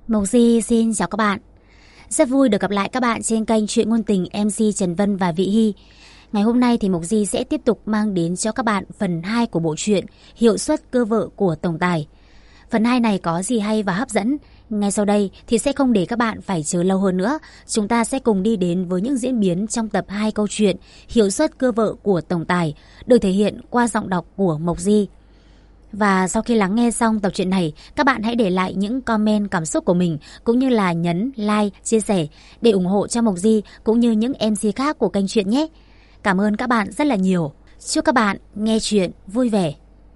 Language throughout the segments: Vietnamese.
Mộc Di xin chào các bạn. Rất vui được gặp lại các bạn trên kênh Chuyện Ngôn Tình MC Trần Vân và Vị Hy. Ngày hôm nay thì Mộc Di sẽ tiếp tục mang đến cho các bạn phần 2 của bộ truyện Hiệu suất cơ vợ của tổng tài. Phần 2 này có gì hay và hấp dẫn? Ngay sau đây thì sẽ không để các bạn phải chờ lâu hơn nữa. Chúng ta sẽ cùng đi đến với những diễn biến trong tập 2 câu chuyện Hiệu suất cơ vợ của tổng tài, được thể hiện qua giọng đọc của Mộc Di. Và sau khi lắng nghe xong tập truyện này, các bạn hãy để lại những comment cảm xúc của mình, cũng như là nhấn like, chia sẻ để ủng hộ cho Mộc Di cũng như những MC khác của kênh truyện nhé. Cảm ơn các bạn rất là nhiều. Chúc các bạn nghe truyện vui vẻ.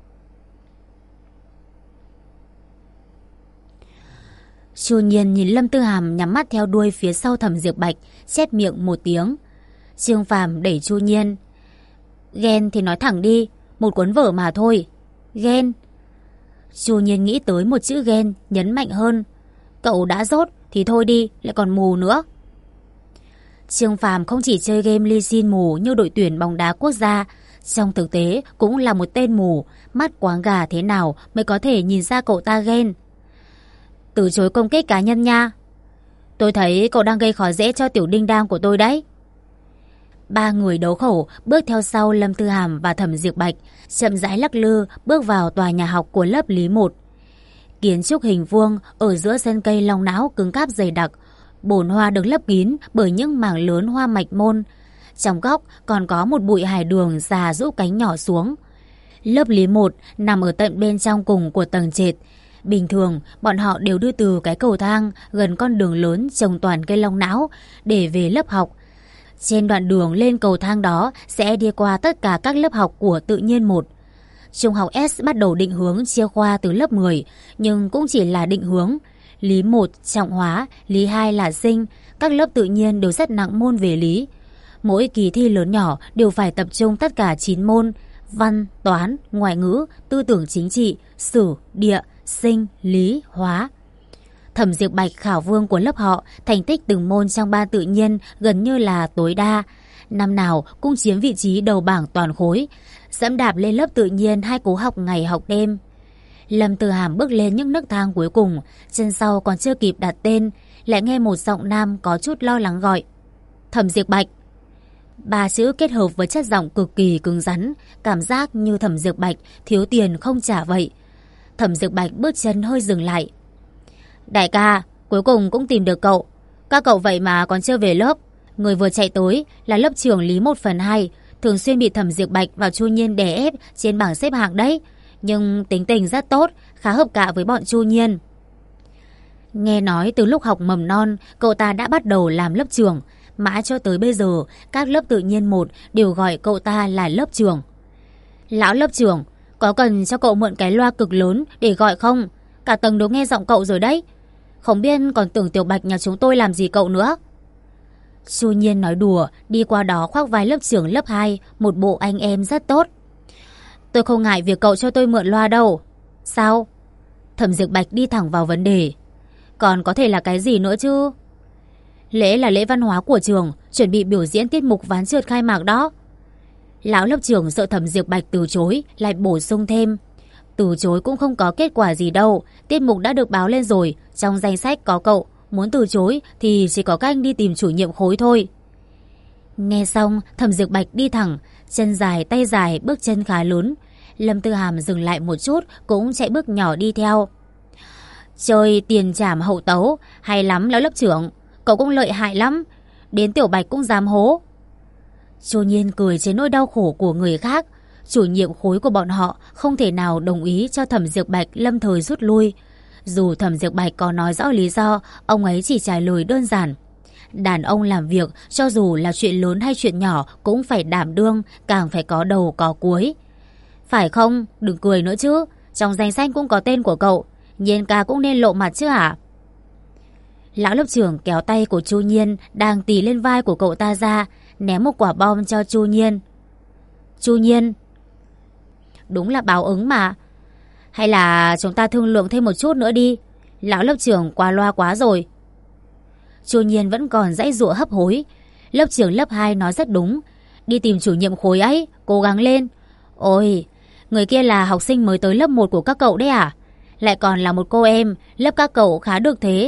Chu Nhiên nhìn Lâm Tư Hàm nhắm mắt theo đuôi phía sau Thẩm Diệp Bạch, chép miệng một tiếng. Trương Phàm đẩy Chu Nhiên. Ghen thì nói thẳng đi, một cuốn vở mà thôi. Ghen. Chu Nhiên nghĩ tới một chữ ghen, nhấn mạnh hơn. Cậu đã dốt thì thôi đi, lại còn mù nữa. Trương Phàm không chỉ chơi game Lee Sin mù như đội tuyển bóng đá quốc gia, trong thực tế cũng là một tên mù. Mắt quáng gà thế nào mới có thể nhìn ra cậu ta ghen. Từ chối công kích cá nhân nha. Tôi thấy cậu đang gây khó dễ cho tiểu đinh đam của tôi đấy. Ba người đấu khẩu bước theo sau Lâm Tư Hàm và Thẩm Diệp Bạch, chậm rãi lắc lư bước vào tòa nhà học của lớp Lý 1. Kiến trúc hình vuông ở giữa sân cây long não cứng cáp dày đặc, bồn hoa được lấp kín bởi những mảng lớn hoa mạch môn. Trong góc còn có một bụi hải đường già rũ cánh nhỏ xuống. Lớp Lý 1 nằm ở tận bên trong cùng của tầng trệt. Bình thường bọn họ đều đưa từ cái cầu thang gần con đường lớn trồng toàn cây long não để về lớp học. Trên đoạn đường lên cầu thang đó sẽ đi qua tất cả các lớp học của tự nhiên 1. Trung học S bắt đầu định hướng chia khoa từ lớp 10, nhưng cũng chỉ là định hướng. Lý 1 trọng hóa, Lý 2 là sinh, các lớp tự nhiên đều rất nặng môn về lý. Mỗi kỳ thi lớn nhỏ đều phải tập trung tất cả 9 môn: văn, toán, ngoại ngữ, tư tưởng chính trị, sử, địa, sinh, lý, hóa. Thẩm Diệp Bạch, khảo vương của lớp họ, thành tích từng môn trong ban tự nhiên gần như là tối đa. Năm nào cũng chiếm vị trí đầu bảng toàn khối, dẫm đạp lên lớp tự nhiên 2 cú học ngày học đêm. Lâm Tư Hàm bước lên những nấc thang cuối cùng, chân sau còn chưa kịp đặt tên, lại nghe một giọng nam có chút lo lắng gọi. Thẩm Diệp Bạch. 3 chữ kết hợp với chất giọng cực kỳ cứng rắn, cảm giác như Thẩm Diệp Bạch thiếu tiền không trả vậy. Thẩm Diệp Bạch bước chân hơi dừng lại. Đại ca, cuối cùng cũng tìm được cậu. Các cậu vậy mà còn chưa về lớp. Người vừa chạy tới là lớp trưởng Lý 1/2, thường xuyên bị Thẩm Diệp Bạch và Chu Nhiên đè ép trên bảng xếp hạng đấy. Nhưng tính tình rất tốt, khá hợp cạ với bọn Chu Nhiên. Nghe nói từ lúc học mầm non, cậu ta đã bắt đầu làm lớp trưởng. Mãi cho tới bây giờ, các lớp tự nhiên 1 đều gọi cậu ta là lớp trưởng. Lão lớp trưởng, có cần cho cậu mượn cái loa cực lớn để gọi không? Cả tầng đều nghe giọng cậu rồi đấy. Không biết còn tưởng Tiểu Bạch nhà chúng tôi làm gì cậu nữa. Chu Nhiên nói đùa, đi qua đó khoác vai lớp trưởng lớp 2, một bộ anh em rất tốt. Tôi không ngại việc cậu cho tôi mượn loa đâu. Sao? Thẩm Diệp Bạch đi thẳng vào vấn đề. Còn có thể là cái gì nữa chứ? Lễ là lễ văn hóa của trường, chuẩn bị biểu diễn tiết mục ván trượt khai mạc đó. Lão lớp trưởng sợ Thẩm Diệp Bạch từ chối, lại bổ sung thêm. Từ chối cũng không có kết quả gì đâu, tiết mục đã được báo lên rồi, trong danh sách có cậu, muốn từ chối thì chỉ có cách anh đi tìm chủ nhiệm khối thôi. Nghe xong, Thẩm Diệp Bạch đi thẳng, chân dài tay dài, bước chân khá lớn. Lâm Tư Hàm dừng lại một chút, cũng chạy bước nhỏ đi theo. Chơi tiền trảm hậu tấu, hay lắm lão lớp trưởng, cậu cũng lợi hại lắm, đến Tiểu Bạch cũng dám hố. Chu Nhiên cười trên nỗi đau khổ của người khác. Chủ nhiệm khối của bọn họ không thể nào đồng ý cho Thẩm Diệp Bạch lâm thời rút lui. Dù Thẩm Diệp Bạch có nói rõ lý do, ông ấy chỉ trả lời đơn giản. Đàn ông làm việc, cho dù là chuyện lớn hay chuyện nhỏ cũng phải đảm đương, càng phải có đầu có cuối. Phải không? Đừng cười nữa chứ. Trong danh sách cũng có tên của cậu, Nhiên ca cũng nên lộ mặt chứ hả? Lão lớp trưởng kéo tay của Chu Nhiên đang tì lên vai của cậu ta ra, ném một quả bom cho Chu Nhiên. Chu Nhiên, đúng là báo ứng mà. Hay là chúng ta thương lượng thêm một chút nữa đi. Lão lớp trưởng qua loa quá rồi. Chu Nhiên vẫn còn giãy giụa hấp hối. Lớp trưởng lớp 2 nói rất đúng. Đi tìm chủ nhiệm khối ấy, cố gắng lên. Ôi, người kia là học sinh mới tới lớp 1 của các cậu đấy à? Lại còn là một cô em, lớp các cậu khá được thế.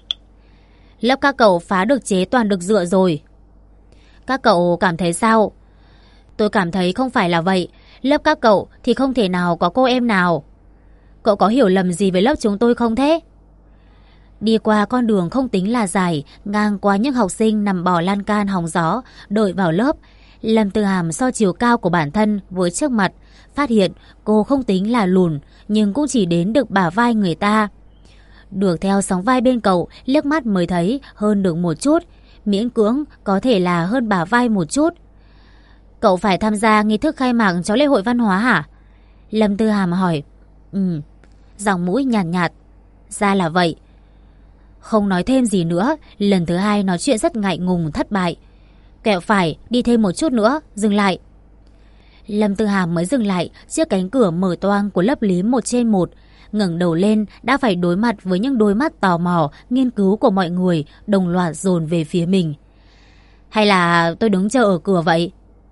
Lớp các cậu phá được chế toàn được dựa rồi. Các cậu cảm thấy sao? Tôi cảm thấy không phải là vậy. Lớp các cậu thì không thể nào có cô em nào. Cậu có hiểu lầm gì với lớp chúng tôi không thế? Đi qua con đường không tính là dài, ngang qua những học sinh nằm bò lan can hóng gió, đợi vào lớp. Lâm Tư Hàm so chiều cao của bản thân với trước mặt, phát hiện cô không tính là lùn, nhưng cũng chỉ đến được bả vai người ta. Được theo sóng vai bên cậu, liếc mắt mới thấy hơn được một chút, miễn cưỡng có thể là hơn bả vai một chút. Cậu phải tham gia nghi thức khai mạc cho lễ hội văn hóa hả? Lâm Tư Hàm hỏi. Giọng mũi nhạt nhạt. Ra là vậy. Không nói thêm gì nữa, lần thứ hai nói chuyện rất ngại ngùng thất bại. Kẹo phải, đi thêm một chút nữa, dừng lại. Lâm Tư Hàm mới dừng lại trước cánh cửa mở toang của lớp lý 1/1. Ngẩng đầu lên đã phải đối mặt với những đôi mắt tò mò, nghiên cứu của mọi người đồng loạt dồn về phía mình. Hay là tôi đứng chờ ở cửa vậy?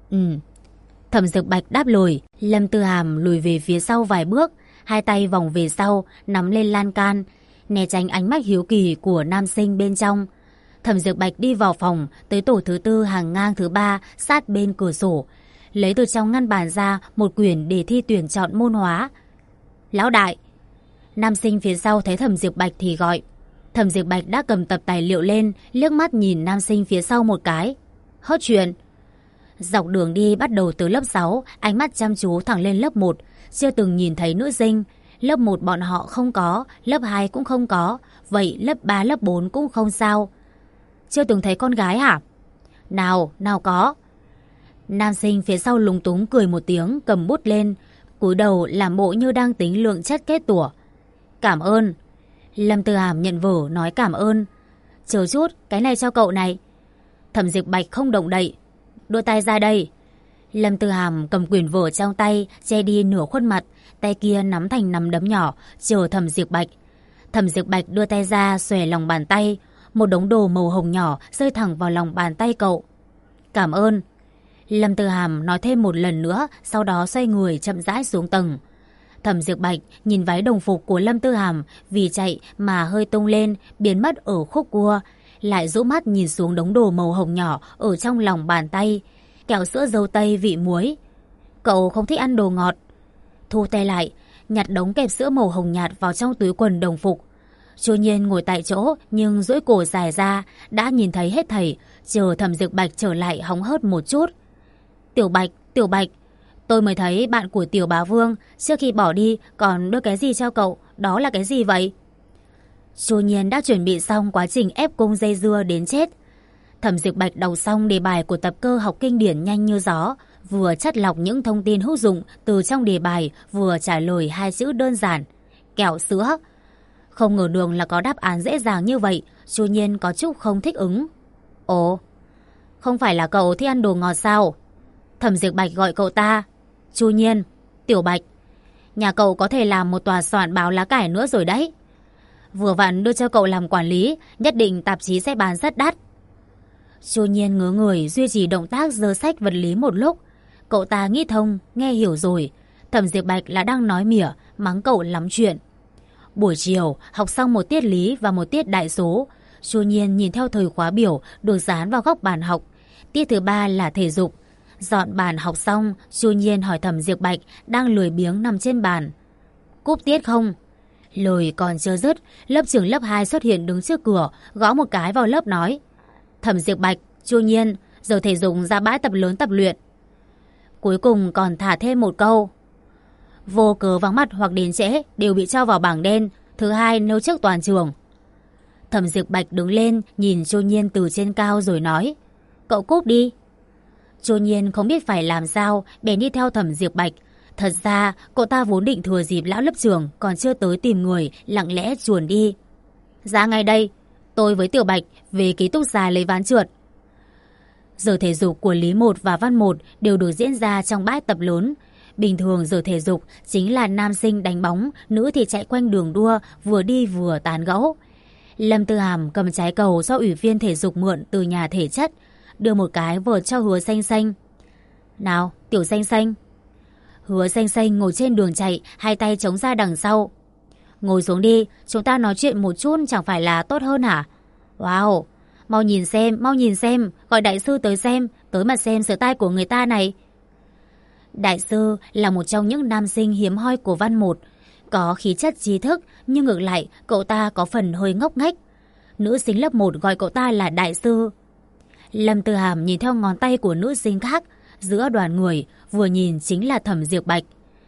Thẩm Dược Bạch đáp lời. Lâm Tư Hàm lùi về phía sau vài bước, hai tay vòng về sau, nắm lên lan can, né tránh ánh mắt hiếu kỳ của nam sinh bên trong. Thẩm Dược Bạch đi vào phòng, tới tổ thứ tư hàng ngang thứ 3, sát bên cửa sổ, lấy từ trong ngăn bàn ra một quyển đề thi tuyển chọn môn hóa. Lão đại! Nam sinh phía sau thấy Thẩm Dược Bạch thì gọi. Thẩm Dược Bạch đã cầm tập tài liệu lên, liếc mắt nhìn nam sinh phía sau một cái. Hốt chuyện. Dọc đường đi bắt đầu từ lớp 6, ánh mắt chăm chú thẳng lên lớp 1. Chưa từng nhìn thấy nữ sinh. Lớp 1 bọn họ không có, lớp 2 cũng không có. Vậy lớp 3, lớp 4 cũng không sao. Chưa từng thấy con gái hả? Nào có. Nam sinh phía sau lúng túng cười một tiếng, cầm bút lên, cúi đầu làm bộ như đang tính lượng chất kết tủa. Cảm ơn. Lâm Tư Hàm nhận vở nói cảm ơn. Chờ chút, cái này cho cậu này. Thẩm Dược Bạch không động đậy. Đưa tay ra đây. Lâm Tư Hàm cầm quyển vở trong tay, che đi nửa khuôn mặt, tay kia nắm thành nắm đấm nhỏ, chờ Thẩm Dược Bạch. Thẩm Dược Bạch đưa tay ra, xòe lòng bàn tay, một đống đồ màu hồng nhỏ rơi thẳng vào lòng bàn tay cậu. Cảm ơn. Lâm Tư Hàm nói thêm một lần nữa, sau đó xoay người chậm rãi xuống tầng. Thẩm Dược Bạch nhìn váy đồng phục của Lâm Tư Hàm vì chạy mà hơi tung lên, biến mất ở khúc cua, lại rũ mắt nhìn xuống đống đồ màu hồng nhỏ ở trong lòng bàn tay, kẹo sữa dâu tây vị muối. Cậu không thích ăn đồ ngọt. Thu tay lại, nhặt đống kẹp sữa màu hồng nhạt vào trong túi quần đồng phục. Chu Nhiên ngồi tại chỗ nhưng duỗi cổ dài ra, đã nhìn thấy hết thảy, chờ Thẩm Dược Bạch trở lại hóng hớt một chút. Tiểu Bạch, tôi mới thấy bạn của Tiểu Bá Vương trước khi bỏ đi còn đưa cái gì cho cậu, đó là cái gì vậy? Chu Nhiên đã chuẩn bị xong quá trình ép cung dây dưa đến chết. Thẩm Dược Bạch đọc xong đề bài của tập cơ học kinh điển nhanh như gió, vừa chắt lọc những thông tin hữu dụng từ trong đề bài, vừa trả lời hai chữ đơn giản: kẹo sữa. Không ngờ đường là có đáp án dễ dàng như vậy, Chu Nhiên có chút không thích ứng. Ồ, không phải là cậu thích ăn đồ ngọt sao? Thẩm Dược Bạch gọi cậu ta. Chu Nhiên, Tiểu Bạch, nhà cậu có thể làm một tòa soạn báo lá cải nữa rồi đấy. Vừa vặn đưa cho cậu làm quản lý, nhất định tạp chí sẽ bán rất đắt. Chu Nhiên ngớ người duy trì động tác giơ sách vật lý một lúc. Cậu ta nghĩ thông, nghe hiểu rồi. Thẩm Dược Bạch là đang nói mỉa, mắng cậu lắm chuyện. Buổi chiều, học xong một tiết lý và một tiết đại số. Chu Nhiên nhìn theo thời khóa biểu được dán vào góc bàn học. Tiết thứ 3 là thể dục. Dọn bàn học xong, Chu Nhiên hỏi Thẩm Dược Bạch đang lười biếng nằm trên bàn. Cúp tiết không? Lời còn chưa dứt, lớp trưởng lớp 2 xuất hiện đứng trước cửa, gõ một cái vào lớp nói: Thẩm Dược Bạch, Chu Nhiên, giờ thể dục ra bãi tập lớn tập luyện. Cuối cùng còn thả thêm một câu: vô cớ vắng mặt hoặc đến trễ đều bị cho vào bảng đen, thứ hai nêu trước toàn trường. Thẩm Dược Bạch đứng lên nhìn Chu Nhiên từ trên cao rồi nói: cậu cúp đi. Chu Nhiên không biết phải làm sao, bèn đi theo Thẩm Dược Bạch. Thật ra cậu ta vốn định thừa dịp lão lớp trưởng còn chưa tới tìm người, lặng lẽ chuồn đi. Ra ngay đây, tôi với Tiểu Bạch về ký túc xá lấy ván trượt. Giờ thể dục của Lý 1 và Văn 1 đều được diễn ra trong bãi tập lớn. Bình thường giờ thể dục chính là nam sinh đánh bóng, nữ thì chạy quanh đường đua, vừa đi vừa tán gẫu. Lâm Tư Hàm cầm trái cầu do ủy viên thể dục mượn từ nhà thể chất, đưa một cái vợt cho Hứa Xanh Xanh. Nào, Tiểu Xanh Xanh. Hứa Xanh Xanh ngồi trên đường chạy, hai tay chống ra đằng sau. Ngồi xuống đi, chúng ta nói chuyện một chút chẳng phải là tốt hơn hả? Wow, mau nhìn xem, gọi đại sư tới xem, tới mà xem sờ tai của người ta này. Đại sư là một trong những nam sinh hiếm hoi của văn một, có khí chất trí thức nhưng ngược lại cậu ta có phần hơi ngốc nghếch. Nữ sinh lớp 1 gọi cậu ta là đại sư. Lâm Tư Hàm nhìn theo ngón tay của nữ sinh khác, giữa đoàn người vừa nhìn chính là Thẩm Diệp Bạch.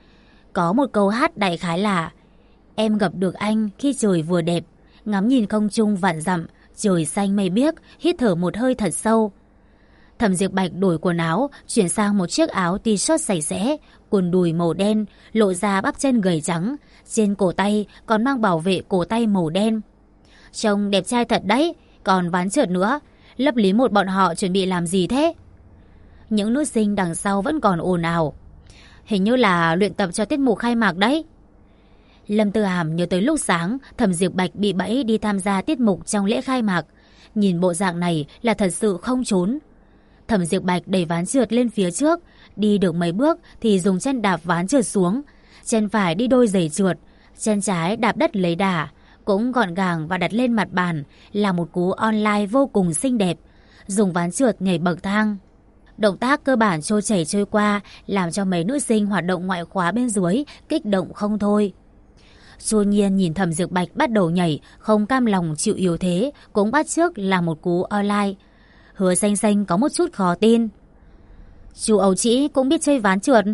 Có một câu hát đại khái là: em gặp được anh khi trời vừa đẹp, ngắm nhìn không trung vạn dặm, trời xanh mây biếc, hít thở một hơi thật sâu. Thẩm Diệp Bạch đổi quần áo, chuyển sang một chiếc áo t-shirt sạch sẽ, quần đùi màu đen, lộ ra bắp chân gầy trắng, trên cổ tay còn mang bảo vệ cổ tay màu đen. Trông đẹp trai thật đấy, còn ván trượt nữa, lớp lý một bọn họ chuẩn bị làm gì thế? Những nữ sinh đằng sau vẫn còn ồn ào. Hình như là luyện tập cho tiết mục khai mạc đấy. Lâm Tư Hàm nhớ tới lúc sáng Thẩm Diệp Bạch bị bẫy đi tham gia tiết mục trong lễ khai mạc. Nhìn bộ dạng này là thật sự không trốn. Thẩm Diệp Bạch đẩy ván trượt lên phía trước, đi được mấy bước thì dùng chân đạp ván trượt xuống. Chân phải đi đôi giày trượt, chân trái đạp đất lấy đà, cũng gọn gàng và đặt lên mặt bàn, là một cú online vô cùng xinh đẹp. Dùng ván trượt nhảy bậc thang. Động tác cơ bản trôi chảy trôi qua, làm cho mấy nữ sinh hoạt động ngoại khóa bên dưới kích động không thôi. Chu Nhiên nhìn Thẩm Diệp Bạch bắt đầu nhảy, không cam lòng chịu yếu thế, cũng bắt chước là một cú online. Hứa Xanh Xanh có một chút khó tin. Chú Âu Chỉ cũng biết chơi ván trượt.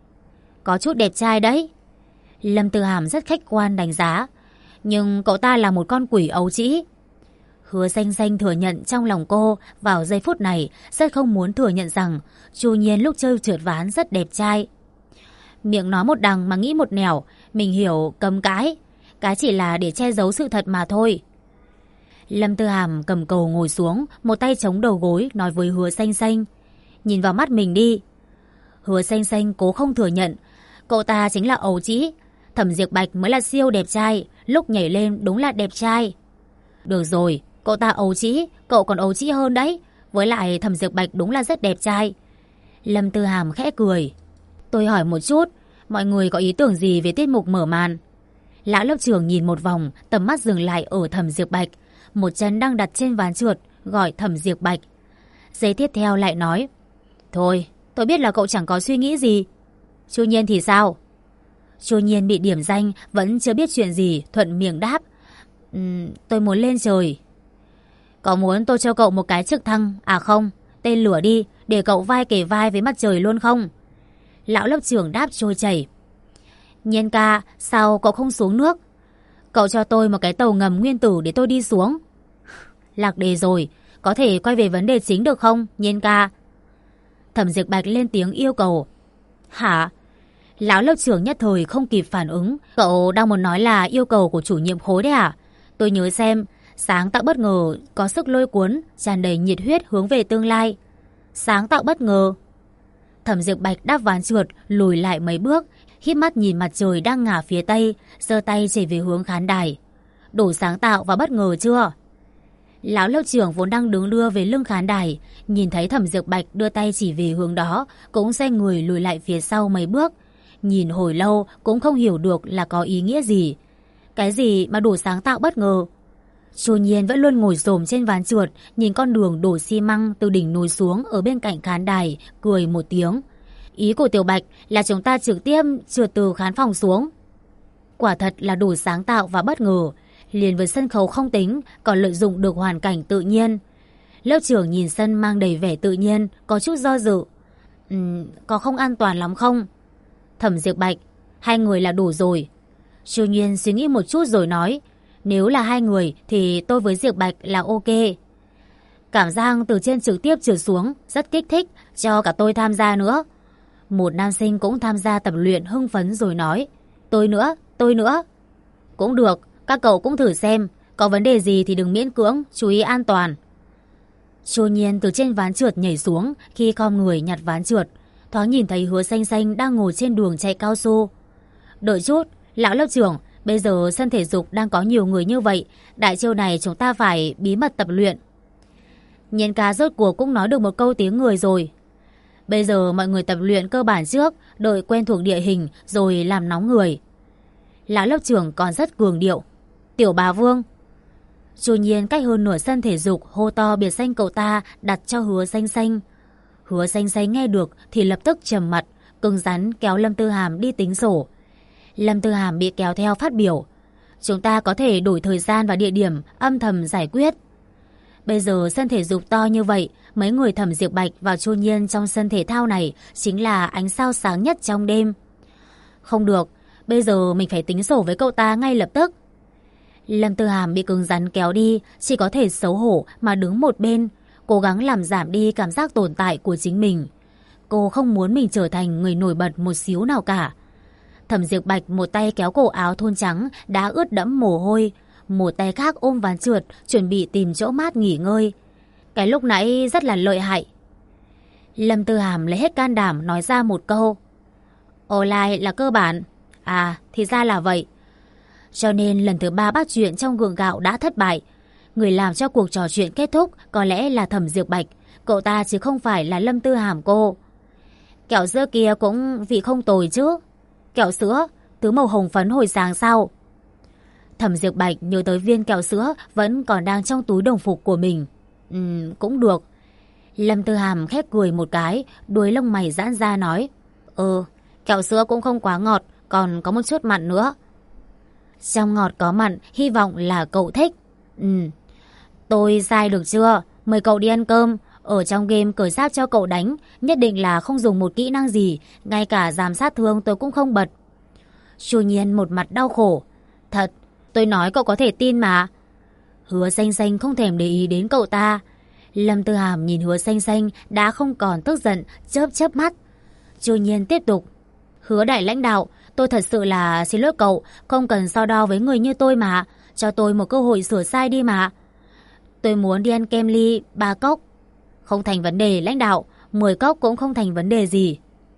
Có chút đẹp trai đấy. Lâm Tư Hàm rất khách quan đánh giá. Nhưng cậu ta là một con quỷ Âu Chỉ. Hứa Xanh Xanh thừa nhận trong lòng cô vào giây phút này rất không muốn thừa nhận rằng Chu Nhiên lúc chơi trượt ván rất đẹp trai. Miệng nói một đằng mà nghĩ một nẻo, mình hiểu cấm cãi. Cái chỉ là để che giấu sự thật mà thôi. Lâm Tư Hàm cầm cầu ngồi xuống, một tay chống đầu gối nói với Hứa Xanh Xanh: nhìn vào mắt mình đi. Hứa Xanh Xanh cố không thừa nhận. Cậu ta chính là Âu Chỉ. Thẩm Diệp Bạch mới là siêu đẹp trai, lúc nhảy lên đúng là đẹp trai. Được rồi, cậu ta Âu Chỉ, cậu còn Âu Chỉ hơn đấy. Với lại Thẩm Diệp Bạch đúng là rất đẹp trai. Lâm Tư Hàm khẽ cười. Tôi hỏi một chút, mọi người có ý tưởng gì về tiết mục mở màn? Lão lớp trưởng nhìn một vòng, tầm mắt dừng lại ở Thẩm Diệp Bạch. Một chân đang đặt trên ván trượt, gọi Thẩm Diệp Bạch. Giây tiếp theo lại nói: thôi, tôi biết là cậu chẳng có suy nghĩ gì. Chu Nhiên thì sao? Chu Nhiên bị điểm danh, vẫn chưa biết chuyện gì, thuận miệng đáp: tôi muốn lên trời. Có muốn tôi cho cậu một cái trực thăng, à không, tên lửa đi, để cậu vai kề vai với mặt trời luôn không? Lão lớp trưởng đáp trôi chảy. Nhiên ca, sao cậu không xuống nước? Cậu cho tôi một cái tàu ngầm nguyên tử để tôi đi xuống. Lạc đề rồi, có thể quay về vấn đề chính được không, Nhiên ca? Thẩm Diệp Bạch lên tiếng yêu cầu. Hả? Lão lớp trưởng nhất thời không kịp phản ứng. Cậu đang muốn nói là yêu cầu của chủ nhiệm khối đấy à? Tôi nhớ xem, sáng tạo bất ngờ có sức lôi cuốn, tràn đầy nhiệt huyết hướng về tương lai. Sáng tạo bất ngờ. Thẩm Diệp Bạch đáp ván trượt, lùi lại mấy bước, híp mắt nhìn mặt trời đang ngả phía tây, giơ tay chỉ về hướng khán đài. Đủ sáng tạo và bất ngờ chưa? Lão lớp trưởng vốn đang đứng đưa về lưng khán đài, nhìn thấy Thẩm Diệp Bạch đưa tay chỉ về hướng đó, cũng xoay người lùi lại phía sau mấy bước. Nhìn hồi lâu cũng không hiểu được là có ý nghĩa gì. Cái gì mà đủ sáng tạo bất ngờ? Chu Nhiên vẫn luôn ngồi xổm trên ván trượt, nhìn con đường đổ xi măng từ đỉnh núi xuống ở bên cạnh khán đài, cười một tiếng. Ý của Tiểu Bạch là chúng ta trực tiếp trượt từ khán phòng xuống. Quả thật là đủ sáng tạo và bất ngờ. Liền với sân khấu không tính, còn lợi dụng được hoàn cảnh tự nhiên. Lớp trưởng nhìn sân mang đầy vẻ tự nhiên, có chút do dự. Có không an toàn lắm không? Thẩm Diệp Bạch, 2 người là đủ rồi. Chu Nhiên suy nghĩ một chút rồi nói: nếu là 2 người thì tôi với Diệp Bạch là ok. Cảm giác từ trên trực tiếp trượt xuống rất kích thích, cho cả tôi tham gia nữa. Một nam sinh cũng tham gia tập luyện hưng phấn rồi nói: tôi nữa, tôi nữa. Cũng được, các cậu cũng thử xem, có vấn đề gì thì đừng miễn cưỡng, chú ý an toàn. Chu Nhiên từ trên ván trượt nhảy xuống, khi khom người nhặt ván trượt, thoáng nhìn thấy Hứa Xanh Xanh đang ngồi trên đường chạy cao su. Đợi chút, lão lớp trưởng, bây giờ sân thể dục đang có nhiều người như vậy, đại chiêu này chúng ta phải bí mật tập luyện. Nhiên ca rốt cuộc cũng nói được một câu tiếng người rồi. Bây giờ mọi người tập luyện cơ bản trước, đợi quen thuộc địa hình rồi làm nóng người. Lão lớp trưởng còn rất cường điệu. Tiểu bà Vương. Chu Nhiên cách hơn nửa sân thể dục hô to biệt danh cậu ta đặt cho Hứa Xanh Xanh. Hứa Xanh Xanh nghe được thì lập tức trầm mặt, cứng rắn kéo Lâm Tư Hàm đi tính sổ. Lâm Tư Hàm bị kéo theo phát biểu. Chúng ta có thể đổi thời gian và địa điểm âm thầm giải quyết. Bây giờ sân thể dục to như vậy, mấy người Thẩm Diệp Bạch và Chu Nhiên trong sân thể thao này chính là ánh sao sáng nhất trong đêm. Không được, bây giờ mình phải tính sổ với cậu ta ngay lập tức. Lâm Tư Hàm bị cứng rắn kéo đi, chỉ có thể xấu hổ mà đứng một bên, cố gắng làm giảm đi cảm giác tồn tại của chính mình. Cô không muốn mình trở thành người nổi bật một xíu nào cả. Thẩm Diệp Bạch một tay kéo cổ áo thun trắng đã ướt đẫm mồ hôi, một tay khác ôm ván trượt chuẩn bị tìm chỗ mát nghỉ ngơi. Cái lúc nãy rất là lợi hại. Lâm Tư Hàm lấy hết can đảm nói ra một câu. Online là cơ bản. À, thì ra là vậy. Cho nên lần thứ 3 bắt chuyện trong gượng gạo đã thất bại. Người làm cho cuộc trò chuyện kết thúc có lẽ là Thẩm Diệp Bạch, cậu ta chứ không phải là Lâm Tư Hàm cô. Kẹo sữa kia cũng vị không tồi chứ. Kẹo sữa, thứ màu hồng phấn hồi sáng sau. Thẩm Diệp Bạch nhớ tới viên kẹo sữa vẫn còn đang trong túi đồng phục của mình. Cũng được. Lâm Tư Hàm khép cười một cái, đuôi lông mày giãn ra nói. Kẹo sữa cũng không quá ngọt, còn có một chút mặn nữa. Trong ngọt có mặn, hy vọng là cậu thích. Tôi sai được chưa? Mời cậu đi ăn cơm. Ở trong game cởi giáp cho cậu đánh, nhất định là không dùng một kỹ năng gì, ngay cả giảm sát thương tôi cũng không bật. Chu Nhiên một mặt đau khổ. Thật, tôi nói cậu có thể tin mà. Hứa Xanh Xanh không thèm để ý đến cậu ta. Lâm Tư Hàm nhìn Hứa Xanh Xanh đã không còn tức giận, chớp chớp mắt. Chu Nhiên tiếp tục. Hứa đại lãnh đạo, tôi thật sự là xin lỗi cậu, không cần so đo với người như tôi mà. Cho tôi một cơ hội sửa sai đi mà. Tôi muốn đi ăn kem ly 3 cốc. Không thành vấn đề lãnh đạo, 10 cốc cũng không thành vấn đề gì.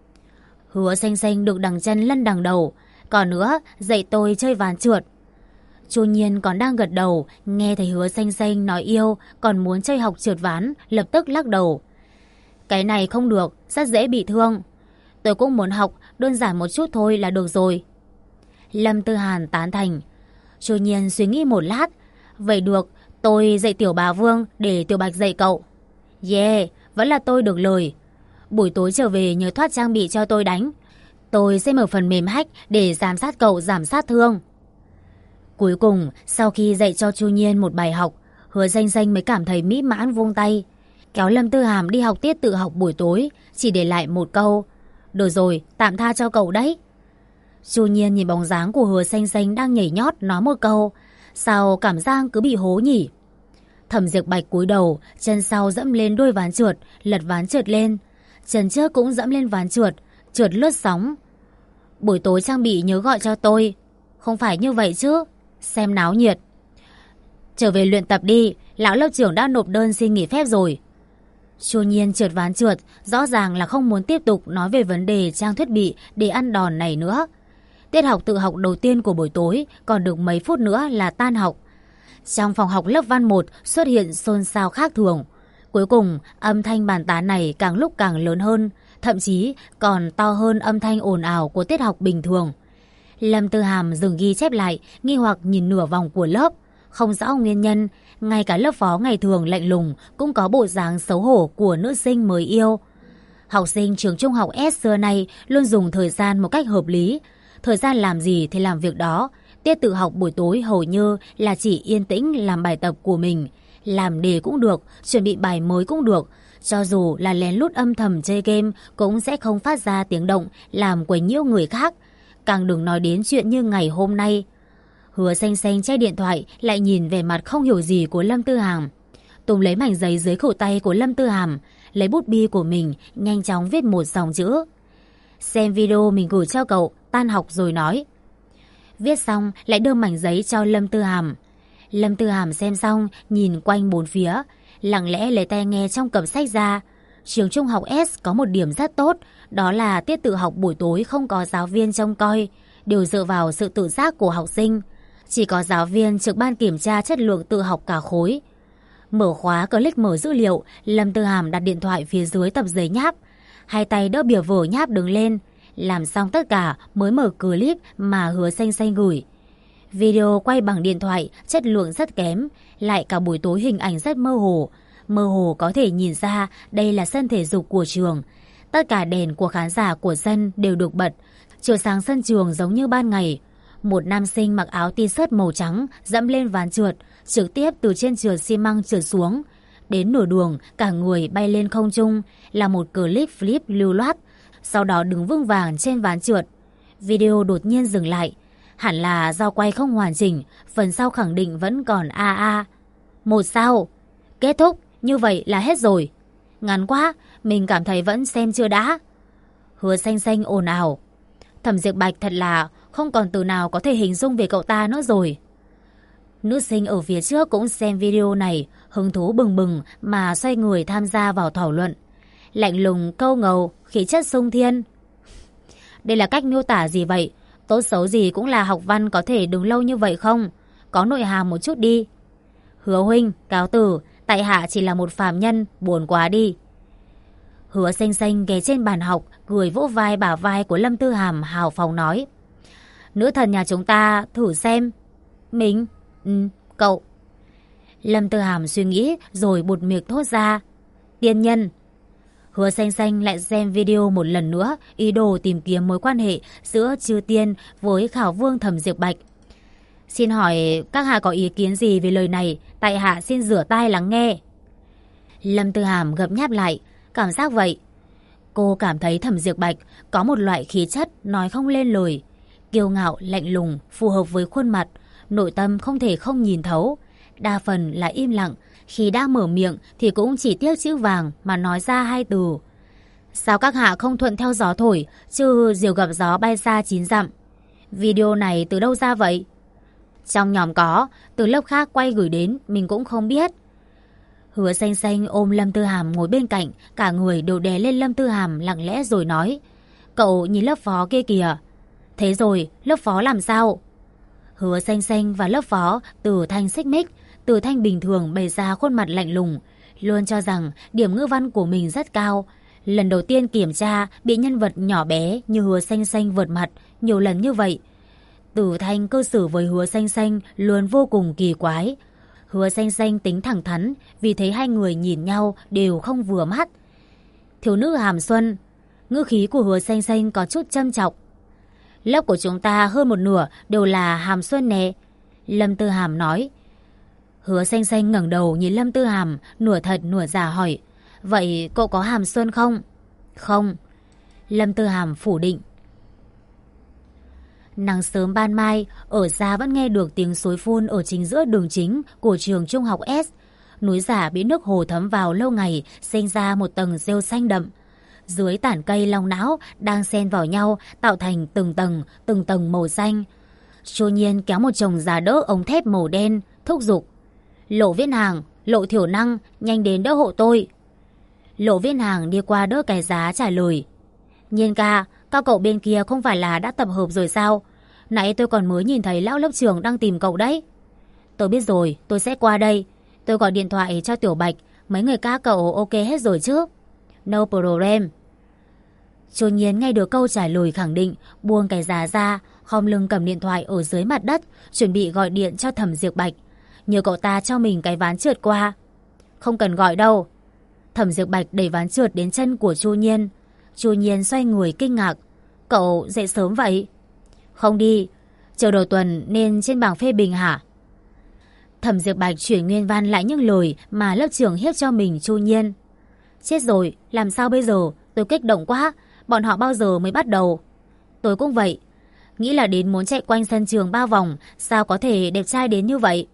Hứa Xanh Xanh được đằng chân lân đằng đầu. Còn nữa, dạy tôi chơi ván trượt. Chu Nhiên còn đang gật đầu, nghe thấy Hứa Xanh Xanh nói yêu, còn muốn chơi học trượt ván, lập tức lắc đầu. Cái này không được, rất dễ bị thương. Tôi cũng muốn học, đơn giản một chút thôi là được rồi. Lâm Tư Hàn tán thành. Chu Nhiên suy nghĩ một lát. Vậy được, tôi dạy Tiểu Bà Vương để Tiểu Bạch dạy cậu. Yeah, vẫn là tôi được lời. Buổi tối trở về nhớ thoát trang bị cho tôi đánh. Tôi sẽ mở phần mềm hack để giám sát cậu giảm sát thương. Cuối cùng, sau khi dạy cho Chu Nhiên một bài học, Hứa Xanh Xanh mới cảm thấy mỹ mãn vung tay. Kéo Lâm Tư Hàm đi học tiết tự học buổi tối, chỉ để lại một câu. Được rồi, tạm tha cho cậu đấy. Chu Nhiên nhìn bóng dáng của Hứa Xanh Xanh đang nhảy nhót nói một câu. Sao cảm giác cứ bị hố nhỉ? Thẩm Diệp Bạch cúi đầu, chân sau dẫm lên đuôi ván trượt, lật ván trượt lên. Chân trước cũng dẫm lên ván trượt, trượt lướt sóng. Buổi tối trang bị nhớ gọi cho tôi. Không phải như vậy chứ. Xem náo nhiệt. Trở về luyện tập đi, lão lớp trưởng đã nộp đơn xin nghỉ phép rồi. Chu Nhiên trượt ván trượt, rõ ràng là không muốn tiếp tục nói về vấn đề trang thiết bị để ăn đòn này nữa. Tiết học tự học đầu tiên của buổi tối, còn được mấy phút nữa là tan học. Trong phòng học lớp văn 1 xuất hiện xôn xao khác thường. Cuối cùng, âm thanh bàn tán này càng lúc càng lớn hơn, thậm chí còn to hơn âm thanh ồn ào của tiết học bình thường. Lâm Tư Hàm dừng ghi chép lại, nghi hoặc nhìn nửa vòng của lớp. Không rõ nguyên nhân, ngay cả lớp phó ngày thường lạnh lùng cũng có bộ dáng xấu hổ của nữ sinh mới yêu. Học sinh trường trung học S xưa nay luôn dùng thời gian một cách hợp lý. Thời gian làm gì thì làm việc đó. Tiết tự học buổi tối hầu như là chỉ yên tĩnh làm bài tập của mình. Làm đề cũng được, chuẩn bị bài mới cũng được. Cho dù là lén lút âm thầm chơi game cũng sẽ không phát ra tiếng động làm quấy nhiễu người khác. Càng đừng nói đến chuyện như ngày hôm nay. Hứa Xanh Xanh che điện thoại lại nhìn về mặt không hiểu gì của Lâm Tư Hàm. Tùng lấy mảnh giấy dưới cổ tay của Lâm Tư Hàm, lấy bút bi của mình nhanh chóng viết một dòng chữ. Xem video mình gửi cho cậu, tan học rồi nói. Viết xong lại đưa mảnh giấy cho Lâm Tư Hàm. Lâm Tư Hàm xem xong nhìn quanh bốn phía, lặng lẽ lấy tai nghe trong cặp sách ra. Trường trung học S có một điểm rất tốt, đó là tiết tự học buổi tối không có giáo viên trông coi, đều dựa vào sự tự giác của học sinh. Chỉ có giáo viên trực ban kiểm tra chất lượng tự học cả khối. Mở khóa click mở dữ liệu, Lâm Tư Hàm đặt điện thoại phía dưới tập giấy nháp. Hai tay đỡ bìa vở nháp đứng lên, Làm xong tất cả mới mở clip mà Hứa Xanh Xanh gửi. Video quay bằng điện thoại, chất lượng rất kém, lại cả buổi tối hình ảnh rất mơ hồ. Mơ hồ có thể nhìn ra đây là sân thể dục của trường. Tất cả đèn của khán giả của sân đều được bật, chiếu sáng sân trường giống như ban ngày. Một nam sinh mặc áo t-shirt màu trắng dẫm lên ván trượt, trực tiếp từ trên trượt xi măng trượt xuống. Đến nửa đường, cả người bay lên không trung, là một clip flip lưu loát, sau đó đứng vững vàng trên ván trượt. Video đột nhiên dừng lại, hẳn là do quay không hoàn chỉnh, phần sau khẳng định vẫn còn a. Một sao. Kết thúc, như vậy là hết rồi. Ngắn quá, mình cảm thấy vẫn xem chưa đã. Hứa Xanh Xanh ồn ào. Thẩm Diệp Bạch thật là không còn từ nào có thể hình dung về cậu ta nữa rồi. Nữ sinh ở phía trước cũng xem video này, hứng thú bừng bừng mà xoay người tham gia vào thảo luận. Lạnh lùng, câu ngầu, khí chất sung thiên. Đây là cách miêu tả gì vậy? Tốt xấu gì cũng là học văn, có thể đứng lâu như vậy không? Có nội hàm một chút đi. Hứa huynh, cáo từ, tại hạ chỉ là một phàm nhân, buồn quá đi. Hứa Xanh Xanh ghé trên bàn học, cười vỗ vai bả vai của Lâm Tư Hàm hào phóng nói. Nữ thần nhà chúng ta, thử xem. Mình? Cậu. Lâm Tư Hàm suy nghĩ rồi buột miệng thốt ra. Tiên nhân. Hứa Xanh Xanh lại xem video một lần nữa, ý đồ tìm kiếm mối quan hệ giữa Chư Tiên với Khảo Vương Thẩm Diệp Bạch. Xin hỏi các hạ có ý kiến gì về lời này, tại hạ xin rửa tai lắng nghe. Lâm Tư Hàm gập nháp lại, cảm giác vậy. Cô cảm thấy Thẩm Diệp Bạch có một loại khí chất nói không lên lời, kiêu ngạo, lạnh lùng, phù hợp với khuôn mặt, nội tâm không thể không nhìn thấu. Đa phần là im lặng, khi đã mở miệng thì cũng chỉ tiếc chữ vàng mà nói ra hai từ. Sao các hạ không thuận theo gió thổi, chứ diều gặp gió bay xa 9 dặm. Video này từ đâu ra vậy? Trong nhóm có, từ lớp khác quay gửi đến, mình cũng không biết. Hứa Xanh Xanh ôm Lâm Tư Hàm ngồi bên cạnh, cả người đều đè lên Lâm Tư Hàm lặng lẽ rồi nói. Cậu nhìn lớp phó kia kìa. Thế rồi, lớp phó làm sao? Hứa Xanh Xanh và lớp phó Từ Thanh xích mích. Từ Thanh bình thường bày ra khuôn mặt lạnh lùng, luôn cho rằng điểm ngữ văn của mình rất cao. Lần đầu tiên kiểm tra bị nhân vật nhỏ bé như Hứa Xanh Xanh vượt mặt nhiều lần như vậy. Từ Thanh cư xử với Hứa Xanh Xanh luôn vô cùng kỳ quái. Hứa Xanh Xanh tính thẳng thắn, vì thấy hai người nhìn nhau đều không vừa mắt. Thiếu nữ hàm xuân. Ngữ khí của Hứa Xanh Xanh có chút châm chọc. Lớp của chúng ta hơn một nửa đều là hàm xuân nè. Lâm Tư Hàm nói. Hứa Xanh Xanh ngẩng đầu nhìn Lâm Tư Hàm, nửa thật nửa giả hỏi. Vậy cậu có hàm xuân không? Không. Lâm Tư Hàm phủ định. Nắng sớm ban mai, ở xa vẫn nghe được tiếng suối phun ở chính giữa đường chính của trường trung học S. Núi giả bị nước hồ thấm vào lâu ngày, sinh ra một tầng rêu xanh đậm. Dưới tản cây long não đang xen vào nhau tạo thành từng tầng màu xanh. Chu Nhiên kéo một chồng giá đỡ ống thép màu đen, thúc giục. Lộ Viễn Hàng, Lộ Thiểu Năng, nhanh đến đỡ hộ tôi. Lộ Viễn Hàng đi qua đỡ cái giá trả lời. Nhiên ca, các cậu bên kia không phải là đã tập hợp rồi sao? Nãy tôi còn mới nhìn thấy lão lớp trưởng đang tìm cậu đấy. Tôi biết rồi, tôi sẽ qua đây. Tôi gọi điện thoại cho Tiểu Bạch, mấy người các cậu ok hết rồi chứ? No problem. Chu Nhiên nghe được câu trả lời khẳng định, buông cái giá ra, khom lưng cầm điện thoại ở dưới mặt đất, chuẩn bị gọi điện cho Thẩm Diệp Bạch. Nhờ cậu ta cho mình cái ván trượt qua. Không cần gọi đâu. Thẩm Diệp Bạch đẩy ván trượt đến chân của Chu Nhiên. Chu Nhiên xoay người kinh ngạc. Cậu dậy sớm vậy? Không đi, chờ đầu tuần nên trên bảng phê bình hả? Thẩm Diệp Bạch chuyển nguyên văn lại những lời mà lớp trưởng hiếp cho mình Chu Nhiên. Chết rồi, làm sao bây giờ? Tôi kích động quá. Bọn họ bao giờ mới bắt đầu? Tôi cũng vậy. Nghĩ là đến muốn chạy quanh sân trường 3 vòng, sao có thể đẹp trai đến như vậy?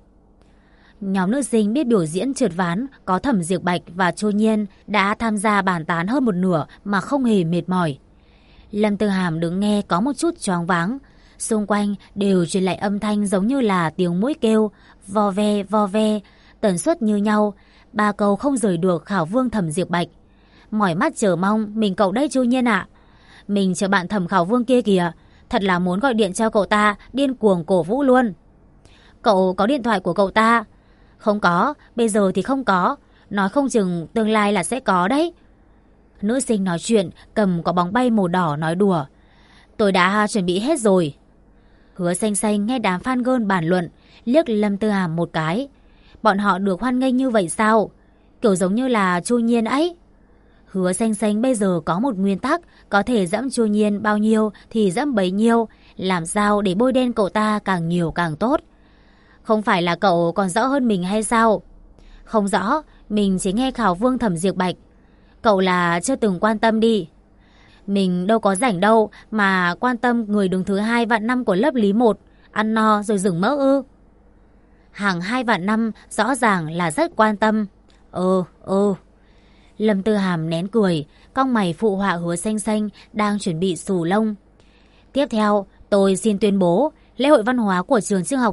Nhóm nữ sinh biết biểu diễn trượt ván có Thẩm Diệp Bạch và Chu Nhiên đã tham gia bàn tán hơn một nửa mà không hề mệt mỏi. Lâm Tư Hàm đứng nghe có một chút choáng váng. Xung quanh đều truyền lại âm thanh giống như là tiếng muỗi kêu, vo ve, tần suất như nhau. 3 câu không rời được Khảo Vương Thẩm Diệp Bạch. Mỏi mắt chờ mong, mình cậu đây Chu Nhiên ạ. Mình chờ bạn Thẩm Khảo Vương kia kìa. Thật là muốn gọi điện cho cậu ta, điên cuồng cổ vũ luôn. Cậu có điện thoại của cậu ta? Không có, bây giờ thì không có. Nói không chừng tương lai là sẽ có đấy. Nữ sinh nói chuyện, cầm quả bóng bay màu đỏ nói đùa. Tôi đã chuẩn bị hết rồi. Hứa Xanh Xanh nghe đám fan girl bàn luận, liếc Lâm Tư Hàm một cái. Bọn họ được hoan nghênh như vậy sao? Kiểu giống như là Chu Nhiên ấy. Hứa Xanh Xanh bây giờ có một nguyên tắc, có thể dẫm Chu Nhiên bao nhiêu thì dẫm bấy nhiêu, làm sao để bôi đen cậu ta càng nhiều càng tốt. Không phải là cậu còn rõ hơn mình hay sao? Không rõ, mình chỉ nghe Khảo Vương Thẩm Diệp Bạch. Cậu là chưa từng quan tâm đi. Mình đâu có rảnh đâu mà quan tâm người đứng thứ 2 vạn năm của lớp Lý 1, ăn no rồi dừng mỡ ư? Hàng 2 vạn năm rõ ràng là rất quan tâm. Lâm Tư Hàm nén cười, cong mày phụ họa Hứa Xanh Xanh đang chuẩn bị xù lông. Tiếp theo, tôi xin tuyên bố lễ hội văn hóa của trường trung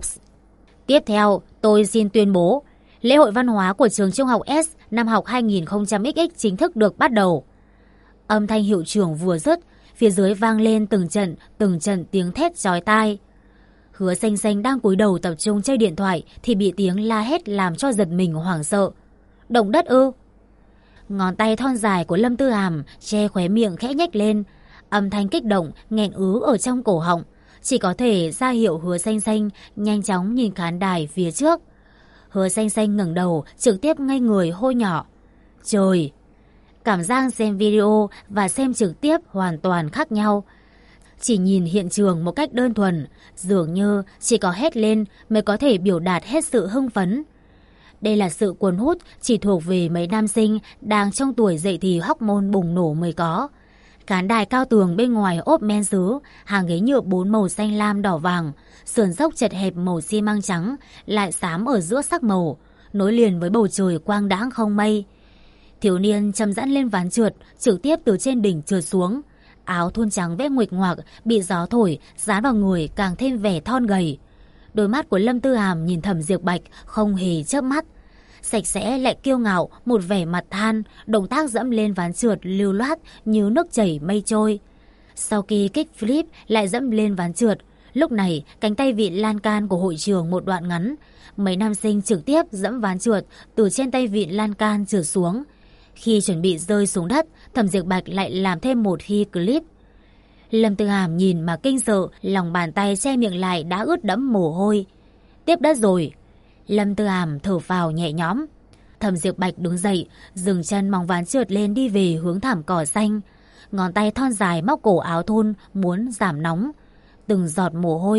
học S năm học 2000XX chính thức được bắt đầu. Âm thanh hiệu trưởng vừa dứt, phía dưới vang lên từng trận tiếng thét chói tai. Hứa Xanh Xanh đang cúi đầu tập trung chơi điện thoại thì bị tiếng la hét làm cho giật mình hoảng sợ. Động đất ư? Ngón tay thon dài của Lâm Tư Hàm che khóe miệng khẽ nhếch lên, âm thanh kích động nghẹn ứ ở trong cổ họng, chỉ có thể ra hiệu Hứa Xanh Xanh nhanh chóng nhìn khán đài phía trước. Hứa Xanh Xanh ngẩng đầu, trực tiếp ngay người hô nhỏ. Trời! Cảm giác xem video và xem trực tiếp hoàn toàn khác nhau. Chỉ nhìn hiện trường một cách đơn thuần, dường như chỉ có hét lên mới có thể biểu đạt hết sự hưng phấn. Đây là sự cuốn hút chỉ thuộc về mấy nam sinh đang trong tuổi dậy thì hormone bùng nổ mới có. Khán đài cao tường bên ngoài ốp men sứ, hàng ghế nhựa 4 màu xanh lam đỏ vàng, sườn dốc chật hẹp màu xi măng trắng, lại xám ở giữa sắc màu, nối liền với bầu trời quang đãng không mây. Thiếu niên chậm rãi lên ván trượt, trực tiếp từ trên đỉnh trượt xuống. Áo thun trắng vẽ nguệch ngoạc bị gió thổi dán vào người càng thêm vẻ thon gầy. Đôi mắt của Lâm Tư Hàm nhìn Thẩm Diệp Bạch không hề chớp mắt, sạch sẽ lại kiêu ngạo, một vẻ mặt than, động tác dẫm lên ván trượt lưu loát như nước chảy mây trôi. Sau khi kick flip lại dẫm lên ván trượt, lúc này cánh tay vịn lan can của hội trường một đoạn ngắn, mấy nam sinh trực tiếp dẫm ván trượt từ trên tay vịn lan can trượt xuống. Khi chuẩn bị rơi xuống đất, Thẩm Diệp Bạch lại làm thêm một khi clip. Lâm Tư Hàm nhìn mà kinh sợ, lòng bàn tay che miệng lại đã ướt đẫm mồ hôi. Tiếp đất rồi. Lâm Tư Hàm thở phào nhẹ nhõm. Thẩm Diệp Bạch đứng dậy, dừng chân mong ván trượt lên đi về hướng thảm cỏ xanh. Ngón tay thon dài móc cổ áo thun muốn giảm nóng. Từng giọt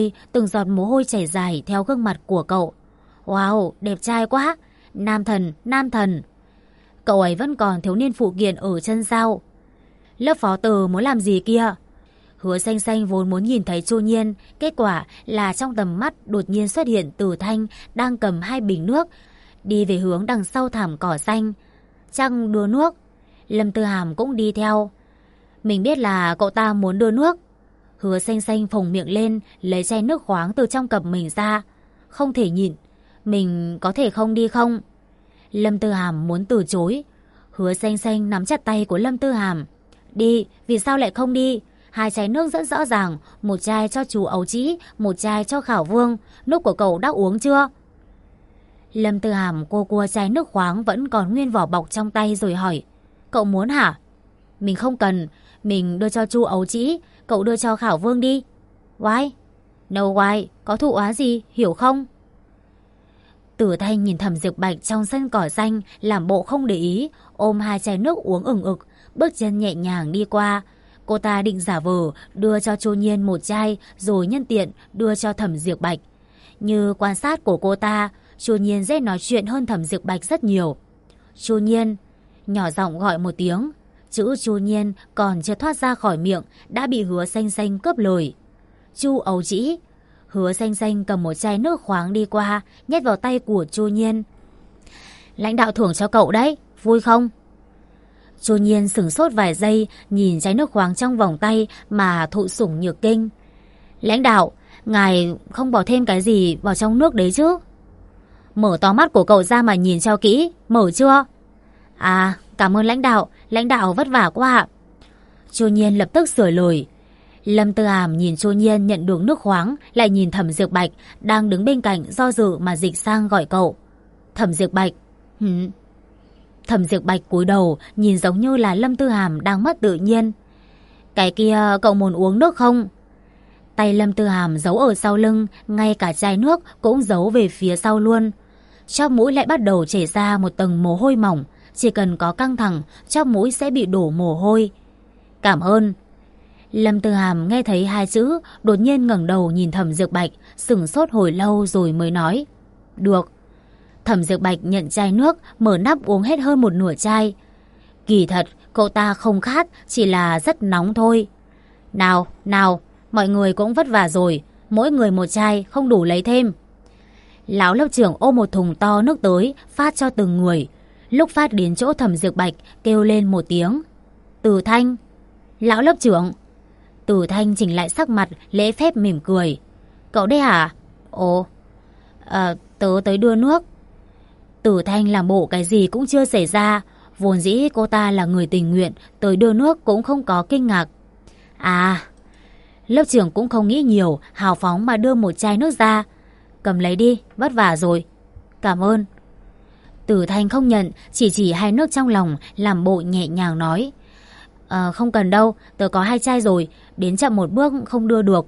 mồ hôi chảy dài theo gương mặt của cậu. Wow, đẹp trai quá. Nam thần. Cậu ấy vẫn còn thiếu niên phụ kiện ở chân sao? Lớp phó từ muốn làm gì kia? Hứa Xanh Xanh vốn muốn nhìn thấy Chu Nhiên, kết quả là trong tầm mắt đột nhiên xuất hiện Từ Thanh đang cầm 2 bình nước, đi về hướng đằng sau thảm cỏ xanh. Chăng đưa nước? Lâm Tư Hàm cũng đi theo. Mình biết là cậu ta muốn đưa nước. Hứa Xanh Xanh phồng miệng lên, lấy chai nước khoáng từ trong cặp mình ra. Không thể nhịn. Mình có thể không đi không? Lâm Tư Hàm muốn từ chối. Hứa Xanh Xanh nắm chặt tay của Lâm Tư Hàm. Đi, vì sao lại không đi? 2 chai nước rất rõ ràng, một chai cho chú Ấu Trĩ, một chai cho Khảo Vương. Nước của cậu đã uống chưa? Lâm Tư Hàm cua chai nước khoáng vẫn còn nguyên vỏ bọc trong tay rồi hỏi. Cậu muốn hả? Mình không cần, mình đưa cho chú Ấu Trĩ, cậu đưa cho Khảo Vương đi. Why? No why, có thụ á gì, hiểu không? Tử Thanh nhìn Thẩm Diệp Bạch trong sân cỏ xanh, làm bộ không để ý, ôm 2 chai nước uống ửng ực, bước chân nhẹ nhàng đi qua. Cô ta định giả vờ đưa cho Chu Nhiên một chai rồi nhân tiện đưa cho Thẩm Diệp Bạch. Như quan sát của cô ta, Chu Nhiên dễ nói chuyện hơn Thẩm Diệp Bạch rất nhiều. Chu Nhiên, nhỏ giọng gọi một tiếng. Chữ Chu Nhiên còn chưa thoát ra khỏi miệng đã bị Hứa Xanh Xanh cướp lời. Chu Ấu Trĩ. Hứa Xanh Xanh cầm một chai nước khoáng đi qua, nhét vào tay của Chu Nhiên. Lãnh đạo thưởng cho cậu đấy, vui không? Chu Nhiên sửng sốt vài giây, nhìn chai nước khoáng trong vòng tay mà thụ sủng nhược kinh. Lãnh đạo, ngài không bỏ thêm cái gì vào trong nước đấy chứ? Mở to mắt của cậu ra mà nhìn cho kỹ, mở chưa? À, cảm ơn lãnh đạo vất vả quá ạ. Chu Nhiên lập tức sửa lời. Lâm Tư Hàm nhìn Chu Nhiên nhận được nước khoáng, lại nhìn Thẩm Diệp Bạch đang đứng bên cạnh do dự mà dịch sang gọi cậu. Thẩm Diệp Bạch. Thẩm Diệp Bạch cúi đầu, nhìn giống như là Lâm Tư Hàm đang mất tự nhiên. Cái kia cậu muốn uống nước không? Tay Lâm Tư Hàm giấu ở sau lưng, ngay cả chai nước cũng giấu về phía sau luôn. Chóp mũi lại bắt đầu chảy ra một tầng mồ hôi mỏng. Chỉ cần có căng thẳng, chóp mũi sẽ bị đổ mồ hôi. Cảm ơn. Lâm Tư Hàm nghe thấy hai chữ, đột nhiên ngẩng đầu nhìn Thẩm Dược Bạch, sửng sốt hồi lâu rồi mới nói. Được. Thẩm Dược Bạch nhận chai nước, mở nắp uống hết hơn một nửa chai. Kỳ thật, cậu ta không khát, chỉ là rất nóng thôi. Nào, nào, mọi người cũng vất vả rồi, mỗi người một chai, không đủ lấy thêm. Lão lớp trưởng ôm một thùng to nước tới, phát cho từng người. Lúc phát đến chỗ Thẩm Dược Bạch, kêu lên một tiếng. Từ Thanh. Lão lớp trưởng. Từ Thanh chỉnh lại sắc mặt, lễ phép mỉm cười. Cậu đấy hả? Ồ, tớ tới đưa nước. Từ Thanh làm bộ cái gì cũng chưa xảy ra. Vốn dĩ cô ta là người tình nguyện, tới đưa nước cũng không có kinh ngạc. À, lớp trưởng cũng không nghĩ nhiều, hào phóng mà đưa một chai nước ra. Cầm lấy đi, vất vả rồi. Cảm ơn. Từ Thanh không nhận, chỉ hai nước trong lòng, làm bộ nhẹ nhàng nói. Không cần đâu, tớ có 2 chai rồi, đến chậm một bước không đưa được.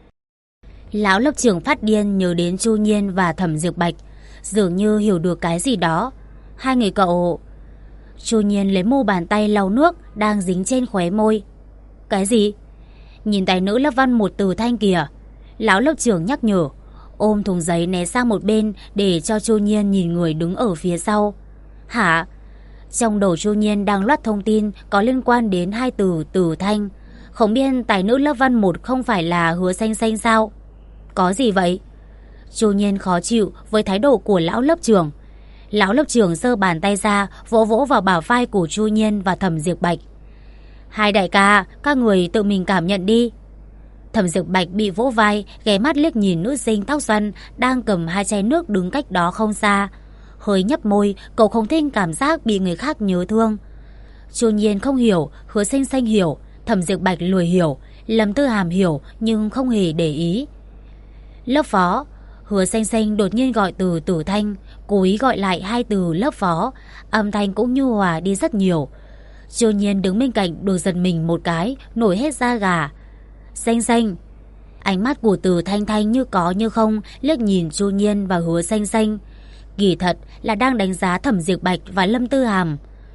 Lão lớp trưởng phát điên nhớ đến Chu Nhiên và Thẩm Dược Bạch, dường như hiểu được cái gì đó. Hai người cậu... Chu Nhiên lấy mu bàn tay lau nước đang dính trên khóe môi. Cái gì? Nhìn tài nữ lớp văn một Từ Thanh kìa. Lão lớp trưởng nhắc nhở, ôm thùng giấy né sang một bên để cho Chu Nhiên nhìn người đứng ở phía sau. Hả? Trong đầu Chu Nhiên đang loát thông tin có liên quan đến 2 từ Từ Thanh. Không biết tài nữ lớp văn 1 không phải là Hứa Xanh Xanh sao? Có gì vậy? Chu Nhiên khó chịu với thái độ của lão lớp trưởng. Lão lớp trưởng giơ bàn tay ra, vỗ vỗ vào bả vai của Chu Nhiên và Thẩm Dược Bạch. Hai đại ca, các người tự mình cảm nhận đi. Thẩm Dược Bạch bị vỗ vai, ghé mắt liếc nhìn nữ sinh tóc xoăn đang cầm 2 chai nước đứng cách đó không xa. Hơi nhấp môi, cậu không thích cảm giác bị người khác nhớ thương. Chu Nhiên không hiểu, Hứa Xanh Xanh hiểu, Thẩm Dược Bạch lười hiểu, Lâm Tư Hàm hiểu nhưng không hề để ý. Lớp phó. Hứa Xanh Xanh đột nhiên gọi từ Tử Thanh, cố ý gọi lại 2 từ lớp phó, âm thanh cũng nhu hòa đi rất nhiều. Chu Nhiên đứng bên cạnh đột giật mình một cái, nổi hết da gà. Xanh Xanh. Ánh mắt của Từ Thanh Thanh như có như không liếc nhìn Chu Nhiên và Hứa Xanh Xanh. Kỳ thật là đang đánh giá Thẩm Dược Bạch và Lâm Tư Hàm.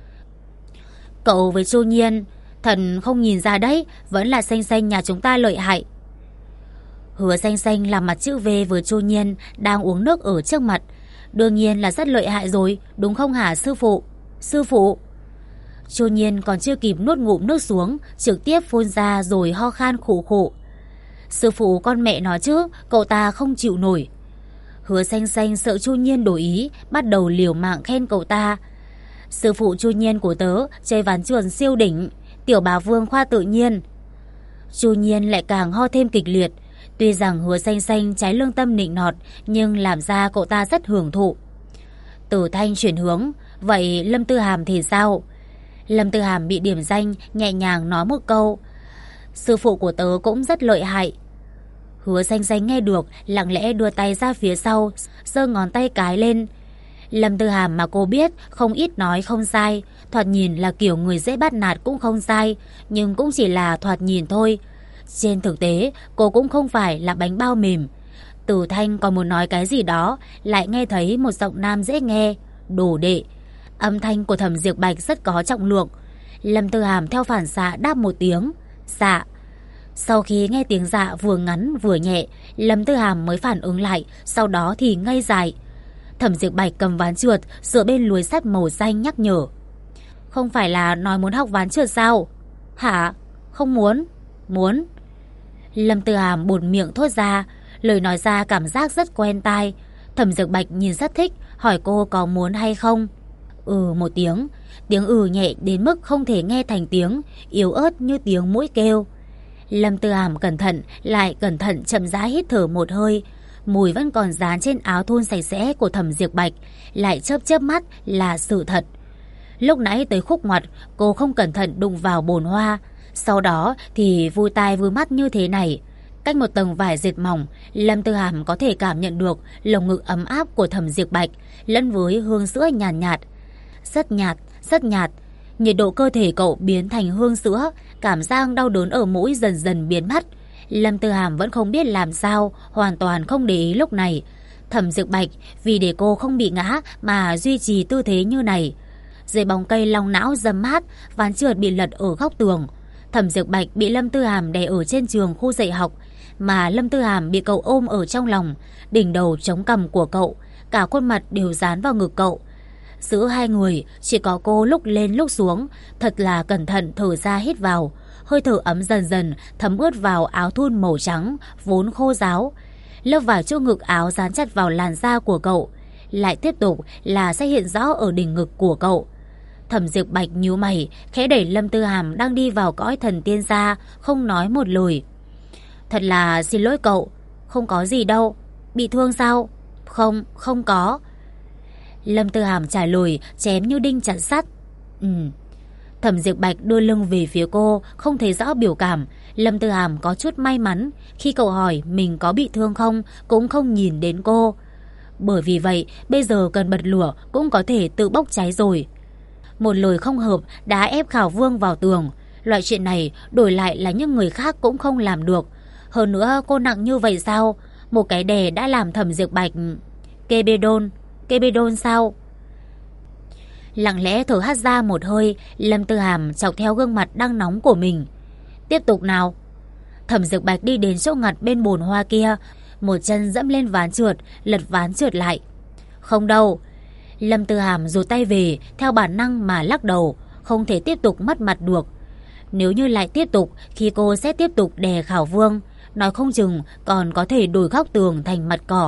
Cậu với Chu Nhiên, thần không nhìn ra đấy, vẫn là Xanh Xanh nhà chúng ta lợi hại. Hứa Xanh Xanh làm mặt chữ V với Chu Nhiên đang uống nước ở trước mặt. Đương nhiên là rất lợi hại rồi, đúng không hả sư phụ? Sư phụ. Chu Nhiên còn chưa kịp nuốt ngụm nước xuống, trực tiếp phun ra rồi ho khan khụ khụ. Sư phụ con mẹ nó chứ, cậu ta không chịu nổi. Hứa Xanh Xanh sợ Chu Nhiên đổi ý, bắt đầu liều mạng khen cậu ta. Sư phụ Chu Nhiên của tớ chơi ván trượt siêu đỉnh, tiểu bá vương khoa tự nhiên. Chu Nhiên lại càng ho thêm kịch liệt. Tuy rằng Hứa Xanh Xanh trái lương tâm nịnh nọt, nhưng làm ra cậu ta rất hưởng thụ. Tử Thanh chuyển hướng, vậy Lâm Tư Hàm thì sao? Lâm Tư Hàm bị điểm danh, nhẹ nhàng nói một câu. Sư phụ của tớ cũng rất lợi hại. Hứa Xanh Xanh nghe được, lặng lẽ đưa tay ra phía sau, giơ ngón tay cái lên. Lâm Tư Hàm mà cô biết, không ít nói không sai, thoạt nhìn là kiểu người dễ bắt nạt cũng không sai, nhưng cũng chỉ là thoạt nhìn thôi. Trên thực tế, cô cũng không phải là bánh bao mềm. Tử Thanh còn muốn nói cái gì đó, lại nghe thấy một giọng nam dễ nghe, đồ đệ. Âm thanh của Thẩm Dược Bạch rất có trọng lượng. Lâm Tư Hàm theo phản xạ đáp một tiếng, dạ. Sau khi nghe tiếng dạ vừa ngắn vừa nhẹ, Lâm Tư Hàm mới phản ứng lại, sau đó thì ngây dại. Thẩm Dược Bạch cầm ván trượt, dựa bên lưới sắt màu xanh nhắc nhở. Không phải là nói muốn học ván trượt sao? Hả? Không muốn? Muốn. Lâm Tư Hàm buột miệng thốt ra, lời nói ra cảm giác rất quen tai. Thẩm Dược Bạch nhìn rất thích, hỏi cô có muốn hay không. Một tiếng. Tiếng nhẹ đến mức không thể nghe thành tiếng, yếu ớt như tiếng mũi kêu. Lâm Tư Hàm cẩn thận, lại cẩn thận chậm rãi hít thở một hơi. Mùi vẫn còn dán trên áo thun sạch sẽ của Thẩm Dược Bạch, lại chớp mắt là sự thật. Lúc nãy tới khúc ngoặt, cô không cẩn thận đụng vào bồn hoa. Sau đó thì vui tai vui mắt như thế này. Cách một tầng vải dệt mỏng, Lâm Tư Hàm có thể cảm nhận được lồng ngực ấm áp của Thẩm Dược Bạch lẫn với hương sữa nhàn nhạt. Rất nhạt, rất nhạt. Nhiệt độ cơ thể cậu biến thành hương sữa, cảm giác đau đớn ở mũi dần dần biến mất. Lâm Tư Hàm vẫn không biết làm sao, hoàn toàn không để ý lúc này. Thẩm Diệp Bạch vì để cô không bị ngã mà duy trì tư thế như này. Dưới bóng cây long não râm mát, ván trượt bị lật ở góc tường. Thẩm Diệp Bạch bị Lâm Tư Hàm đè ở trên trường khu dạy học, mà Lâm Tư Hàm bị cậu ôm ở trong lòng, đỉnh đầu chống cằm của cậu, cả khuôn mặt đều dán vào ngực cậu. Giữa hai người chỉ có cô lúc lên lúc xuống, thật là cẩn thận thở ra hít vào. Hơi thở ấm dần dần thấm ướt vào áo thun màu trắng vốn khô ráo. Lớp vải chỗ ngực áo dán chặt vào làn da của cậu, lại tiếp tục là sẽ hiện rõ ở đỉnh ngực của cậu. Thẩm Diệp Bạch nhíu mày, khẽ đẩy Lâm Tư Hàm đang đi vào cõi thần tiên ra, không nói một lời. Thật là xin lỗi cậu. Không có gì đâu. Bị thương sao? Không, không có. Lâm Tư Hàm trả lời chém như đinh chặt sắt. Thẩm Diệp Bạch đưa lưng về phía cô, không thấy rõ biểu cảm. Lâm Tư Hàm có chút may mắn, khi cậu hỏi mình có bị thương không, cũng không nhìn đến cô. Bởi vì vậy, bây giờ cần bật lửa cũng có thể tự bốc cháy rồi. Một lời không hợp đã ép Khảo Vương vào tường. Loại chuyện này đổi lại là những người khác cũng không làm được. Hơn nữa cô nặng như vậy sao? Một cái đè đã làm Thẩm Diệp Bạch... Kebedon sao? Lặng lẽ thở hắt ra một hơi, Lâm Tư Hàm chọc theo gương mặt đang nóng của mình. Tiếp tục nào. Thẩm Diệp Bạch đi đến chỗ ngặt bên bồn hoa kia, một chân dẫm lên ván trượt, lật ván trượt lại. Không đâu. Lâm Tư Hàm rụt tay về, theo bản năng mà lắc đầu, không thể tiếp tục mất mặt được. Nếu như lại tiếp tục, khi cô sẽ tiếp tục đè Khảo Vương, nói không chừng còn có thể đổi góc tường thành mặt cỏ.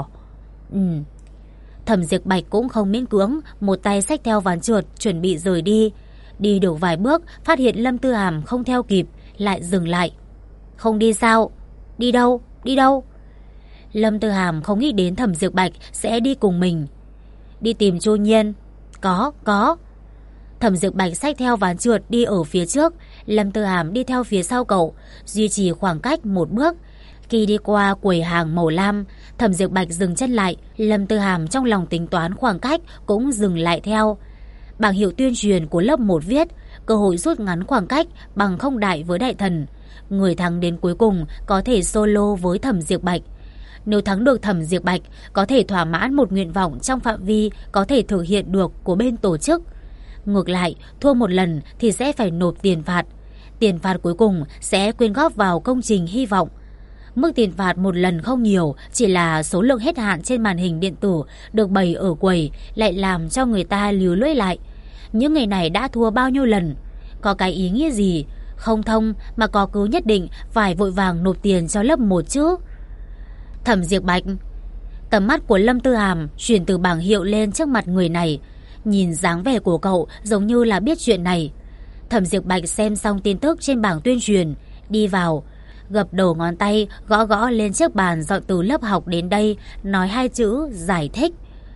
Thẩm Diệp Bạch cũng không miễn cưỡng, một tay xách theo ván trượt chuẩn bị rời đi. Đi được vài bước, phát hiện Lâm Tư Hàm không theo kịp, lại dừng lại. Không đi sao? Đi đâu? Đi đâu? Lâm Tư Hàm không nghĩ đến Thẩm Diệp Bạch sẽ đi cùng mình. Đi tìm Chu Nhiên. Có. Thẩm Diệp Bạch xách theo ván trượt đi ở phía trước, Lâm Tư Hàm đi theo phía sau cậu, duy trì khoảng cách một bước. Khi đi qua quầy hàng màu lam, Thẩm Diệp Bạch dừng chân lại, Lâm Tư Hàm trong lòng tính toán khoảng cách cũng dừng lại theo. Bảng hiệu tuyên truyền của lớp 1 viết, cơ hội rút ngắn khoảng cách bằng không đại với đại thần. Người thắng đến cuối cùng có thể solo với Thẩm Diệp Bạch. Nếu thắng được Thẩm Diệp Bạch, có thể thỏa mãn một nguyện vọng trong phạm vi có thể thực hiện được của bên tổ chức. Ngược lại, thua một lần thì sẽ phải nộp tiền phạt. Tiền phạt cuối cùng sẽ quyên góp vào công trình hy vọng. Mức tiền phạt một lần không nhiều, chỉ là số lượng hết hạn trên màn hình điện tử được bày ở quầy lại làm cho người ta líu lưỡi lại. Những người này đã thua bao nhiêu lần? Có cái ý nghĩa gì? Không thông mà có cứ nhất định phải vội vàng nộp tiền cho lớp 1 chứ. Thẩm Diệp Bạch. Tầm mắt của Lâm Tư Hàm chuyển từ bảng hiệu lên trước mặt người này. Nhìn dáng vẻ của cậu giống như là biết chuyện này. Thẩm Diệp Bạch xem xong tin tức trên bảng tuyên truyền, đi vào, gập đầu ngón tay gõ gõ lên chiếc bàn dọn từ lớp học đến đây, nói 2 chữ giải thích.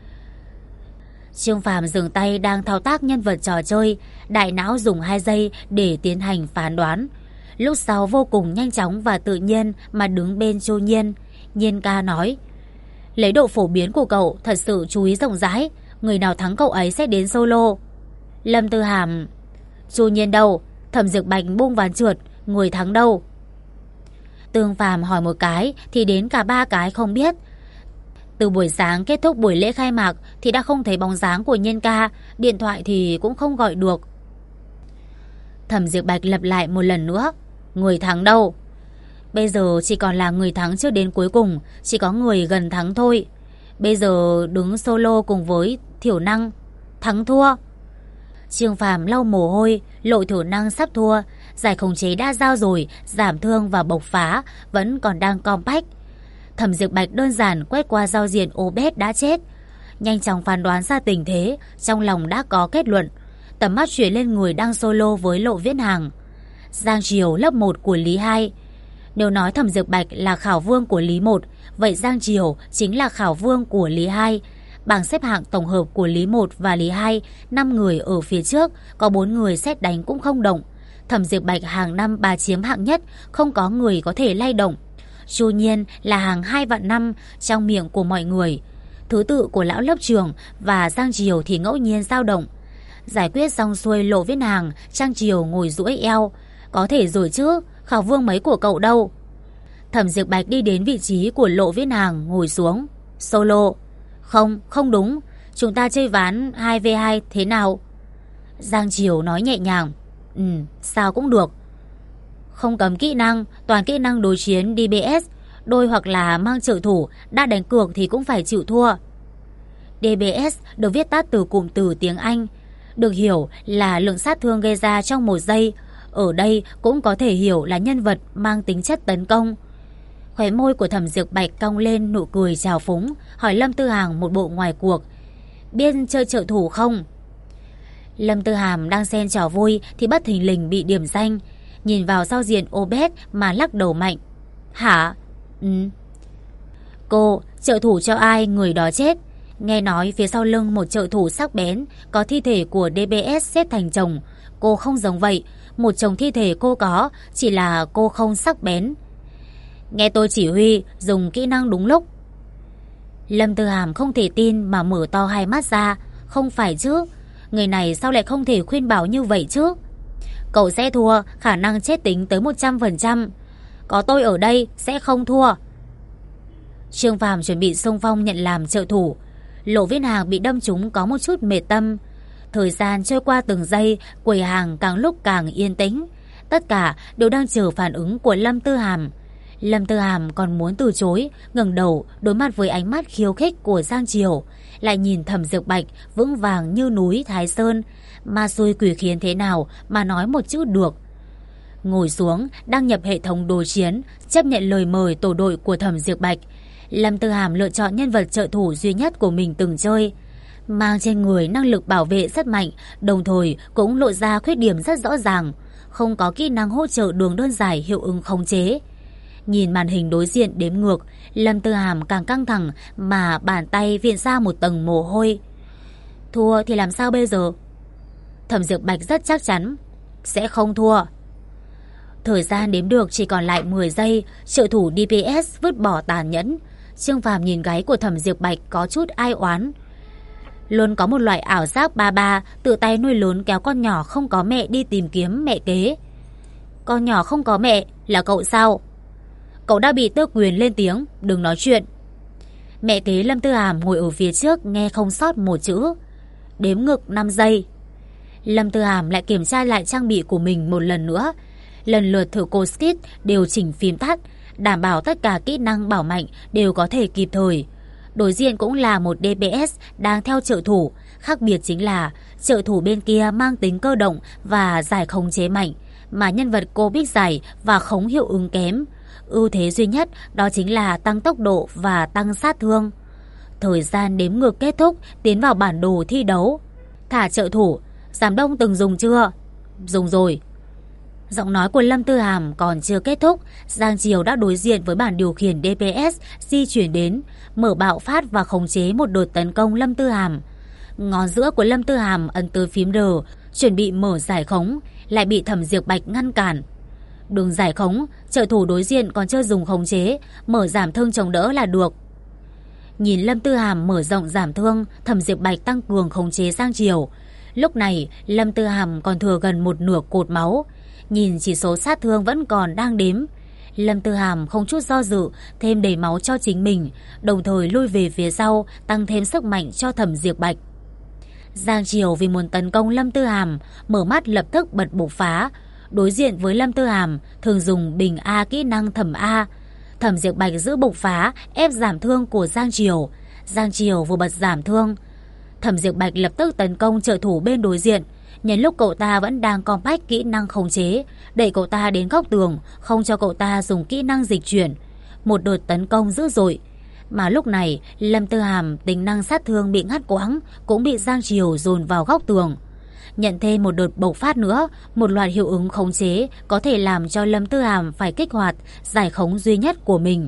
Trương Phàm dừng tay đang thao tác nhân vật trò chơi, đại não dùng 2 giây để tiến hành phán đoán. Lúc sau vô cùng nhanh chóng và tự nhiên mà đứng bên Chu Nhiên. Nhiên ca nói, lấy độ phổ biến của cậu thật sự chú ý rộng rãi, người nào thắng cậu ấy sẽ đến solo. Lâm Tư Hàm. Chu Nhiên đâu? Thẩm Diệp Bạch buông ván trượt, người thắng đâu? Tương Phàm hỏi một cái thì đến cả 3 cái không biết. Từ buổi sáng kết thúc buổi lễ khai mạc thì đã không thấy bóng dáng của Nhiên ca, điện thoại thì cũng không gọi được. Thẩm Diệp Bạch lặp lại một lần nữa, người thắng đâu? Bây giờ chỉ còn là người thắng chưa đến cuối cùng, chỉ có người gần thắng thôi. Bây giờ đứng solo cùng với Thiểu Năng. Thắng thua? Trương Phàm lau mồ hôi, lộ Thiểu Năng sắp thua. Giải khống chế đã giao rồi, giảm thương và bộc phá vẫn còn đang compact. Thẩm Diệp Bạch đơn giản quét qua giao diện Obed đã chết, nhanh chóng phán đoán ra tình thế, trong lòng đã có kết luận. Tầm mắt chuyển lên người đang solo với Lộ Viễn Hàng. Giang Triều lớp 1 của Lý 2. Nếu nói Thẩm Diệp Bạch là Khảo Vương của Lý 1, vậy Giang Triều chính là Khảo Vương của Lý 2. Bảng xếp hạng tổng hợp của Lý 1 và Lý 2, 5 người ở phía trước, có 4 người sét đánh cũng không động. Thẩm Diệp Bạch hàng năm 3 chiếm hạng nhất, không có người có thể lay động. Chu Nhiên là hàng 2 vạn năm trong miệng của mọi người. Thứ tự của lão lớp trưởng và Giang Triều thì ngẫu nhiên dao động. Giải quyết xong xuôi Lộ Viễn Hàng, Giang Triều ngồi duỗi eo. Có thể rồi chứ, Khảo Vương mấy của cậu đâu? Thẩm Diệp Bạch đi đến vị trí của Lộ Viễn Hàng ngồi xuống. Solo. Không, không đúng. Chúng ta chơi ván 2v2 thế nào? Giang Triều nói nhẹ nhàng. Sao cũng được. Không cấm kỹ năng, toàn kỹ năng đối chiến DPS. Đôi hoặc là mang trợ thủ, đã đánh cược thì cũng phải chịu thua. DPS được viết tắt từ cụm từ tiếng Anh, được hiểu là lượng sát thương gây ra trong 1 giây. Ở đây cũng có thể hiểu là nhân vật mang tính chất tấn công. Khóe môi của Thẩm Diệp Bạch cong lên nụ cười trào phúng, hỏi Lâm Tư Hàm một bộ ngoài cuộc. Biết chơi trợ thủ không? Lâm Tư Hàm đang xen trò vui thì bất thình lình bị điểm danh. Nhìn vào giao diện Obed mà lắc đầu mạnh. Hả? Cô, trợ thủ cho ai người đó chết. Nghe nói phía sau lưng một trợ thủ sắc bén có thi thể của DPS xếp thành chồng. Cô không giống vậy. Một chồng thi thể cô có, chỉ là cô không sắc bén. Nghe tôi chỉ huy, dùng kỹ năng đúng lúc. Lâm Tư Hàm không thể tin mà mở to hai mắt ra. Không phải chứ, người này sao lại không thể khuyên bảo như vậy chứ? Cậu sẽ thua, khả năng chết tính tới 100%. Có tôi ở đây sẽ không thua. Trương Phàm chuẩn bị xung phong nhận làm trợ thủ. Lộ Viễn Hàng bị đâm trúng có một chút mệt tâm. Thời gian trôi qua từng giây, quầy hàng càng lúc càng yên tĩnh. Tất cả đều đang chờ phản ứng của Lâm Tư Hàm. Lâm Tư Hàm còn muốn từ chối, ngẩng đầu đối mặt với ánh mắt khiêu khích của Giang Triều, lại nhìn Thẩm Diệp Bạch vững vàng như núi Thái Sơn, ma xui quỷ khiến thế nào mà nói một chữ được. Ngồi xuống, đăng nhập hệ thống đối chiến, chấp nhận lời mời tổ đội của Thẩm Diệp Bạch. Lâm Tư Hàm lựa chọn nhân vật trợ thủ duy nhất của mình từng chơi, mang trên người năng lực bảo vệ rất mạnh, đồng thời cũng lộ ra khuyết điểm rất rõ ràng, không có kỹ năng hỗ trợ đường đơn giải hiệu ứng khống chế. Nhìn màn hình đối diện đếm ngược, Lâm Tư Hàm càng căng thẳng mà bàn tay viện ra một tầng mồ hôi. Thua thì làm sao bây giờ? Thẩm Diệp Bạch rất chắc chắn sẽ không thua. Thời gian đếm được chỉ còn lại 10 giây, trợ thủ DPS vứt bỏ tàn nhẫn. Trương Phàm nhìn gáy của Thẩm Diệp Bạch có chút ai oán. Luôn có một loại ảo giác ba ba tự tay nuôi lớn kéo con nhỏ không có mẹ đi tìm kiếm mẹ kế. Con nhỏ không có mẹ là cậu sao? Cậu đã bị tước quyền lên tiếng, đừng nói chuyện. Mẹ kế Lâm Tư Hàm ngồi ở phía trước nghe không sót một chữ. Đếm ngược 5 giây. Lâm Tư Hàm lại kiểm tra lại trang bị của mình một lần nữa. Lần lượt thử cô skit điều chỉnh phím tắt, đảm bảo tất cả kỹ năng bảo mạnh đều có thể kịp thời. Đối diện cũng là một DPS đang theo trợ thủ, khác biệt chính là trợ thủ bên kia mang tính cơ động và giải khống chế mạnh, mà nhân vật cô biết giải và khống hiệu ứng kém. Ưu thế duy nhất đó chính là tăng tốc độ và tăng sát thương. Thời gian đếm ngược kết thúc, tiến vào bản đồ thi đấu. Thả trợ thủ, Giám Đông từng dùng chưa? Dùng rồi. Giọng nói của Lâm Tư Hàm còn chưa kết thúc, Giang Triều đã đối diện với bản điều khiển DPS di chuyển đến, mở bạo phát và khống chế một đợt tấn công Lâm Tư Hàm. Ngón giữa của Lâm Tư Hàm ấn tới phím R, chuẩn bị mở giải khống, lại bị Thẩm Diệp Bạch ngăn cản. Đường giải khống, trợ thủ đối diện còn chưa dùng khống chế, mở giảm thương chống đỡ là được. Nhìn Lâm Tư Hàm mở rộng giảm thương, Thẩm Diệp Bạch tăng cường khống chế Giang Triều. Lúc này, Lâm Tư Hàm còn thừa gần một nửa cột máu. Nhìn chỉ số sát thương vẫn còn đang đếm, Lâm Tư Hàm không chút do dự thêm đầy máu cho chính mình, đồng thời lui về phía sau, tăng thêm sức mạnh cho Thẩm Diệp Bạch. Giang Triều vì muốn tấn công Lâm Tư Hàm, mở mắt lập tức bật bộc phá. Đối diện với Lâm Tư Hàm, thường dùng bình A kỹ năng thẩm A. Thẩm Diệp Bạch giữ bộc phá, ép giảm thương của Giang Triều. Giang Triều vừa bật giảm thương, Thẩm Diệp Bạch lập tức tấn công trợ thủ bên đối diện. Nhân lúc cậu ta vẫn đang compact kỹ năng khống chế, đẩy cậu ta đến góc tường, không cho cậu ta dùng kỹ năng dịch chuyển. Một đợt tấn công dữ dội. Mà lúc này, Lâm Tư Hàm tính năng sát thương bị ngắt quãng, cũng bị Giang Triều dồn vào góc tường. Nhận thêm một đợt bộc phát nữa, một loạt hiệu ứng khống chế có thể làm cho Lâm Tư Hàm phải kích hoạt giải khống duy nhất của mình.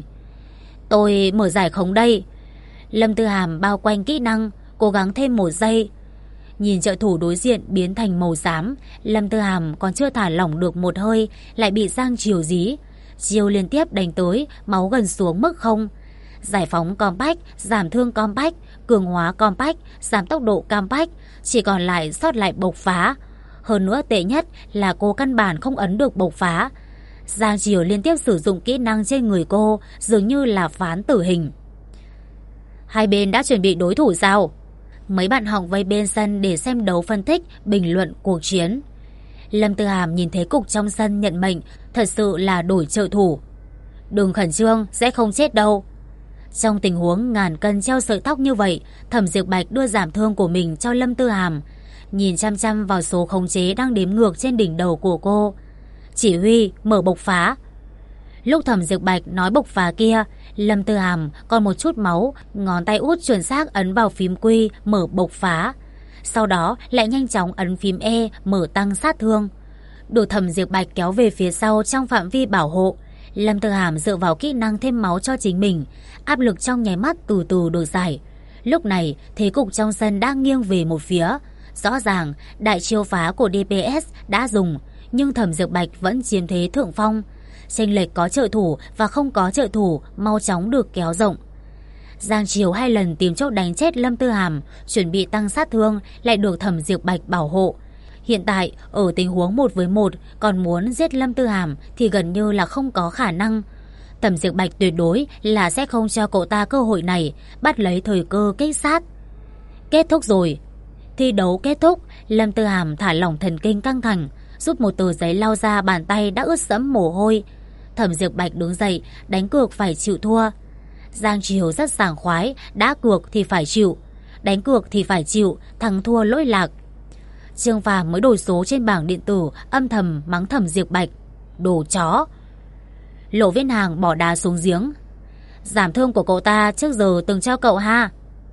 Tôi mở giải khống đây. Lâm Tư Hàm bao quanh kỹ năng, cố gắng thêm 1 giây. Nhìn trợ thủ đối diện biến thành màu xám, Lâm Tư Hàm còn chưa thả lỏng được một hơi, lại bị Giang Triều dí. Chiêu liên tiếp đánh tới, máu gần xuống mức 0. Giải phóng compact, giảm thương compact, cường hóa compact, giảm tốc độ compact, chỉ còn lại sót lại bộc phá. Hơn nữa tệ nhất là cô căn bản không ấn được bộc phá. Giang Triều liên tiếp sử dụng kỹ năng trên người cô, dường như là phán tử hình. Hai bên đã chuẩn bị đối thủ sao? Mấy bạn học vây bên sân để xem đấu phân tích, bình luận cuộc chiến. Lâm Tư Hàm nhìn thấy cục trong sân nhận mệnh, thật sự là đổi trợ thủ. Đừng khẩn trương, sẽ không chết đâu. Trong tình huống ngàn cân treo sợi tóc như vậy, Thẩm Diệp Bạch đưa giảm thương của mình cho Lâm Tư Hàm, nhìn chăm chăm vào số khống chế đang đếm ngược trên đỉnh đầu của cô. Chỉ huy, mở bộc phá. Lúc Thẩm Diệp Bạch nói bộc phá kia, Lâm Tư Hàm còn một chút máu, ngón tay út chuẩn xác ấn vào phím Q mở bộc phá. Sau đó lại nhanh chóng ấn phím E mở tăng sát thương. Được Thẩm Diệp Bạch kéo về phía sau trong phạm vi bảo hộ, Lâm Tư Hàm dựa vào kỹ năng thêm máu cho chính mình, áp lực trong nháy mắt từ từ được giải. Lúc này, thế cục trong sân đang nghiêng về một phía. Rõ ràng, đại chiêu phá của DPS đã dùng, nhưng Thẩm Diệp Bạch vẫn chiếm thế thượng phong. Chênh lệch có trợ thủ và không có trợ thủ mau chóng được kéo rộng. Giang Triều 2 lần tìm chốt đánh chết Lâm Tư Hàm, chuẩn bị tăng sát thương, lại được Thẩm Diệp Bạch bảo hộ. Hiện tại, ở tình huống 1 với 1, còn muốn giết Lâm Tư Hàm thì gần như là không có khả năng. Thẩm Diệp Bạch tuyệt đối là sẽ không cho cậu ta cơ hội này, bắt lấy thời cơ kích sát. Kết thúc rồi. Thi đấu kết thúc, Lâm Tư Hàm thả lỏng thần kinh căng thẳng, rút một tờ giấy lau ra bàn tay đã ướt sẫm mồ hôi. Thẩm Diệp Bạch đứng dậy, đánh cược phải chịu thua. Giang Triều rất sảng khoái, đã cược thì phải chịu, đánh cược thì phải chịu, thắng thua lỗi lạc. Trương Phàm mới đổi số trên bảng điện tử, âm thầm mắng Thẩm Diệp Bạch. Đồ chó. Lộ Viễn Hàng bỏ đá xuống giếng. Giảm thương của cậu ta trước giờ từng cho cậu ha.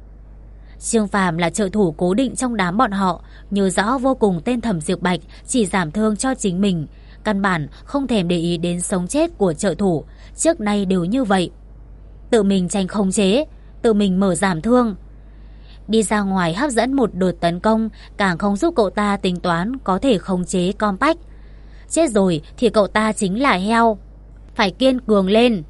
Trương Phàm là trợ thủ cố định trong đám bọn họ, nhớ rõ vô cùng tên Thẩm Diệp Bạch chỉ giảm thương cho chính mình, căn bản không thèm để ý đến sống chết của trợ thủ, trước nay đều như vậy. Tự mình tranh khống chế, tự mình mở giảm thương. Đi ra ngoài hấp dẫn một đợt tấn công, càng không giúp cậu ta tính toán có thể khống chế compact. Chết rồi thì cậu ta chính là heo. Phải kiên cường lên.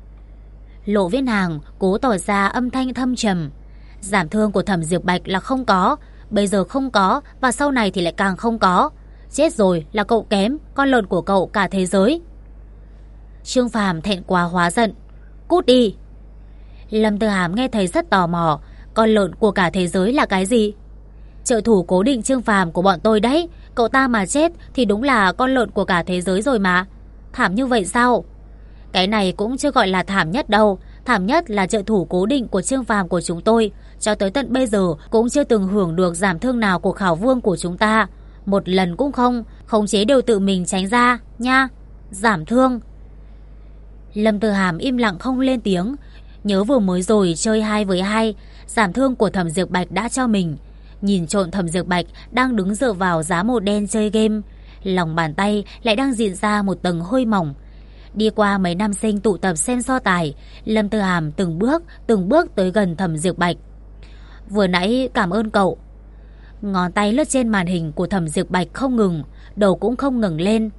Lộ Viễn Hàng cố tỏ ra âm thanh thâm trầm. Giảm thương của Thẩm Diệp Bạch là không có, bây giờ không có, và sau này thì lại càng không có. Chết rồi là cậu kém, con lợn của cậu cả thế giới. Trương Phàm thẹn quá hóa giận. Cút đi. Lâm Tư Hàm nghe thấy rất tò mò. Con lợn của cả thế giới là cái gì? Trợ thủ cố định Trương Phàm của bọn tôi đấy. Cậu ta mà chết thì đúng là con lợn của cả thế giới rồi mà. Thảm như vậy sao? Cái này cũng chưa gọi là thảm nhất đâu. Thảm nhất là trợ thủ cố định của Trương Phàm của chúng tôi, cho tới tận bây giờ cũng chưa từng hưởng được giảm thương nào của Khảo Vương của chúng ta. Một lần cũng không, khống chế đều tự mình tránh ra nha. Giảm thương. Lâm Tư Hàm im lặng không lên tiếng. Nhớ vừa mới rồi chơi 2 với 2, giảm thương của Thẩm Diệp Bạch đã cho mình. Nhìn trộn Thẩm Diệp Bạch đang đứng dựa vào giá màu đen chơi game, lòng bàn tay lại đang diễn ra một tầng hôi mỏng. Đi qua mấy nam sinh tụ tập xem so tài, Lâm Tư Hàm từng bước tới gần Thẩm Diệp Bạch. Vừa nãy cảm ơn cậu. Ngón tay lướt trên màn hình của Thẩm Diệp Bạch không ngừng, đầu cũng không ngừng lên.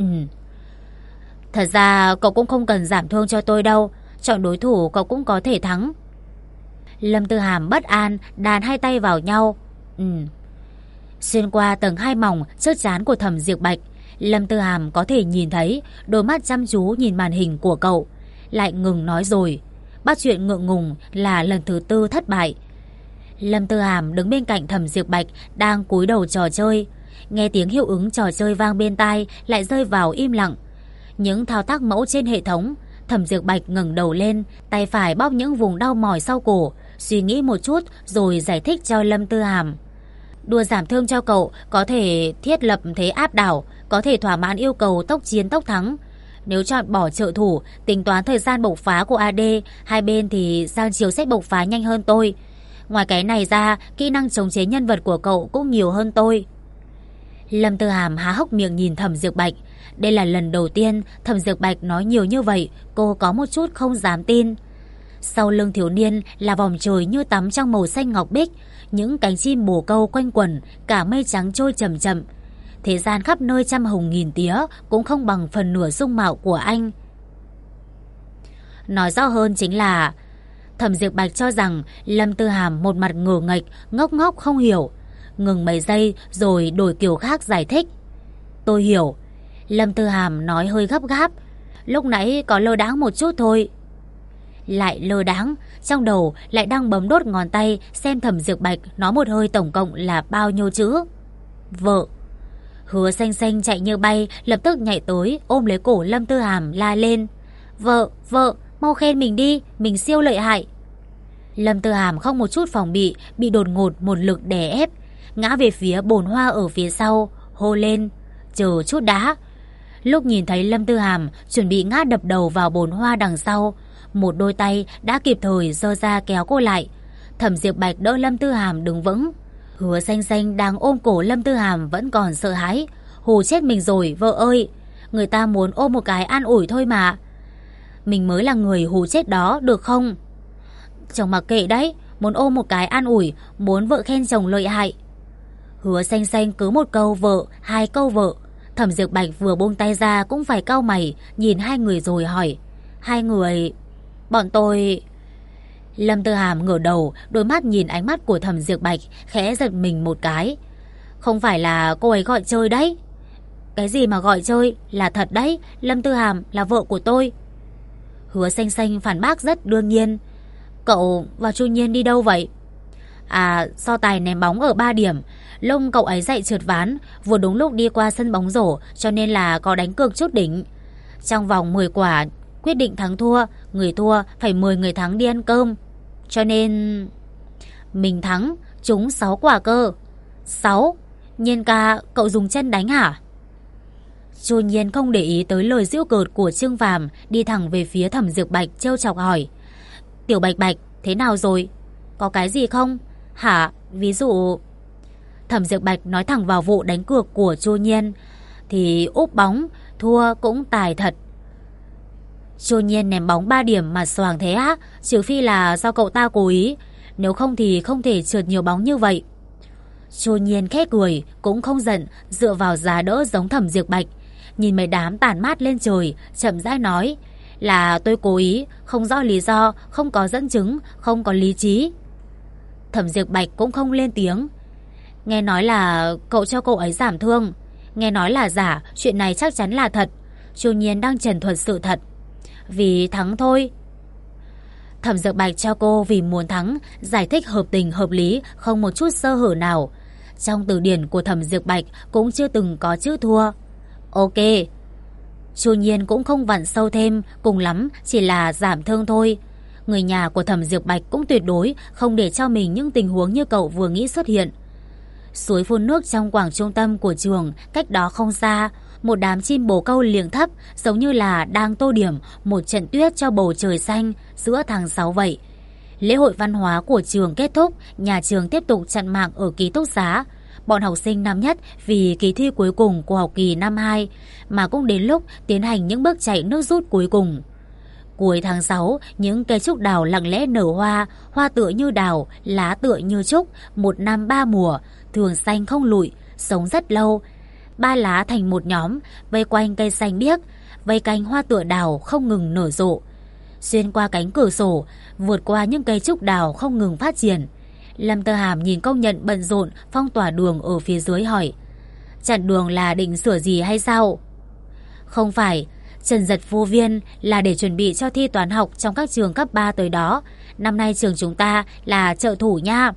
Thật ra cậu cũng không cần giảm thương cho tôi đâu, chọn đối thủ cậu cũng có thể thắng. Lâm Tư Hàm bất an đàn hai tay vào nhau. Xuyên qua tầng 2 mỏng trước trán của Thẩm Diệp Bạch, Lâm Tư Hàm có thể nhìn thấy đôi mắt chăm chú nhìn màn hình của cậu. Lại ngừng nói rồi. Bắt chuyện ngượng ngùng là lần thứ 4 thất bại. Lâm Tư Hàm đứng bên cạnh Thẩm Diệp Bạch đang cúi đầu trò chơi. Nghe tiếng hiệu ứng trò chơi vang bên tai, lại rơi vào im lặng. Những thao tác mẫu trên hệ thống. Thẩm Diệp Bạch ngẩng đầu lên, tay phải bóp những vùng đau mỏi sau cổ, suy nghĩ một chút rồi giải thích cho Lâm Tư Hàm. Đua giảm thương cho cậu có thể thiết lập thế áp đảo, có thể thỏa mãn yêu cầu tốc chiến tốc thắng. Nếu chọn bỏ trợ thủ, tính toán thời gian bộc phá của AD hai bên thì Giang Triều sẽ bộc phá nhanh hơn tôi. Ngoài cái này ra, kỹ năng chống chế nhân vật của cậu cũng nhiều hơn tôi. Lâm Tư Hàm há hốc miệng nhìn Thẩm Diệp Bạch. Đây là lần đầu tiên Thẩm Diệp Bạch nói nhiều như vậy, cô có một chút không dám tin. Sau lưng thiếu niên là vòng trời như tắm trong màu xanh ngọc bích, những cánh chim bồ câu quanh quẩn, cả mây trắng trôi chậm chậm. Thế gian khắp nơi trăm hồng nghìn tía cũng không bằng phần nửa dung mạo của anh. Nói rõ hơn chính là Thẩm Diệp Bạch cho rằng Lâm Tư Hàm một mặt ngờ nghệch, ngốc ngốc không hiểu. Ngừng mấy giây rồi đổi kiểu khác giải thích. Tôi hiểu. Lâm Tư Hàm nói hơi gấp gáp. Lúc nãy có lơ đãng một chút thôi. Lại lơ đãng, trong đầu lại đang bấm đốt ngón tay xem Thẩm Diệp Bạch nói một hơi tổng cộng là bao nhiêu chữ. Vợ. Hứa Xanh Xanh chạy như bay, lập tức nhảy tới ôm lấy cổ Lâm Tư Hàm la lên. Vợ, vợ, mau khen mình đi, mình siêu lợi hại. Lâm Tư Hàm không một chút phòng bị đột ngột một lực đè ép, ngã về phía bồn hoa ở phía sau, hô lên, chờ chút đã. Lúc nhìn thấy Lâm Tư Hàm chuẩn bị ngã đập đầu vào bồn hoa đằng sau, một đôi tay đã kịp thời giơ ra kéo cô lại. Thẩm Diệp Bạch đỡ Lâm Tư Hàm đứng vững. Hứa Xanh Xanh đang ôm cổ Lâm Tư Hàm vẫn còn sợ hãi. Hù chết mình rồi vợ ơi, người ta muốn ôm một cái an ủi thôi mà. Mình mới là người hù chết đó được không? Chồng mặc kệ đấy, muốn ôm một cái an ủi, muốn vợ khen chồng lợi hại. Hứa Xanh Xanh cứ một câu vợ, hai câu vợ. Thẩm Diệp Bạch vừa buông tay ra cũng phải cau mày, nhìn hai người rồi hỏi. Hai người... Bọn tôi... Lâm Tư Hàm ngửa đầu, đôi mắt nhìn ánh mắt của Thẩm Diệp Bạch, khẽ giật mình một cái. Không phải là cô ấy gọi chơi đấy. Cái gì mà gọi chơi, là thật đấy, Lâm Tư Hàm là vợ của tôi. Hứa Xanh Xanh phản bác rất đương nhiên. Cậu và Chu Nhiên đi đâu vậy? À, so tài ném bóng ở 3 điểm. Lông cậu ấy dạy trượt ván, vừa đúng lúc đi qua sân bóng rổ, cho nên là có đánh cược chút đỉnh. Trong vòng 10 quả quyết định thắng thua, người thua phải mời người thắng đi ăn cơm. Cho nên... Mình thắng, trúng 6 quả cơ. 6? Nhiên ca, cậu dùng chân đánh hả? Chu Nhiên không để ý tới lời giễu cợt của Trương Phàm, đi thẳng về phía Thẩm Diệp Bạch trêu chọc hỏi. Tiểu Bạch Bạch, thế nào rồi? Có cái gì không? Hả? Ví dụ... Thẩm Diệp Bạch nói thẳng vào vụ đánh cược của Chu Nhiên. Thì úp bóng, thua cũng tài thật. Chu Nhiên ném bóng 3 điểm mà xoàng thế á? Trừ phi là do cậu ta cố ý, nếu không thì không thể trượt nhiều bóng như vậy. Chu Nhiên khẽ cười, cũng không giận, dựa vào giá đỡ giống Thẩm Diệp Bạch, nhìn mấy đám tản mát lên trời, chậm rãi nói. Là tôi cố ý, không rõ lý do, không có dẫn chứng, không có lý trí. Thẩm Diệp Bạch cũng không lên tiếng. Nghe nói là cậu cho cô ấy giảm thương. Nghe nói là giả, chuyện này chắc chắn là thật. Chu Nhiên đang trần thuật sự thật. Vì thắng thôi. Thẩm Diệp Bạch cho cô vì muốn thắng, giải thích hợp tình hợp lý, không một chút sơ hở nào. Trong từ điển của Thẩm Diệp Bạch cũng chưa từng có chữ thua. Ok. Chu Nhiên cũng không vặn sâu thêm, cùng lắm chỉ là giảm thương thôi. Người nhà của Thẩm Diệp Bạch cũng tuyệt đối không để cho mình những tình huống như cậu vừa nghĩ xuất hiện. Suối phun nước trong quảng trung tâm của trường, cách đó không xa, một đám chim bồ câu liệng thấp, giống như là đang tô điểm một trận tuyết cho bầu trời xanh giữa tháng 6 vậy. Lễ hội văn hóa của trường kết thúc, nhà trường tiếp tục chặn mạng ở ký túc xá. Bọn học sinh năm nhất vì kỳ thi cuối cùng của học kỳ năm 2 mà cũng đến lúc tiến hành những bước chạy nước rút cuối cùng. Cuối tháng 6, những cây trúc đào lặng lẽ nở hoa, hoa tựa như đào, lá tựa như trúc, một năm 3 mùa, thường xanh không lụi, sống rất lâu. 3 lá thành một nhóm, vây quanh cây xanh biếc, vây cánh hoa tựa đào không ngừng nở rộ. Xuyên qua cánh cửa sổ, vượt qua những cây trúc đào không ngừng phát triển. Lâm Tư Hàm nhìn công nhân bận rộn phong tỏa đường ở phía dưới hỏi. Chặn đường là định sửa gì hay sao? Không phải, trần giật vô viên là để chuẩn bị cho thi toán học trong các trường cấp 3 tới đó. Năm nay trường chúng ta là trợ thủ nha.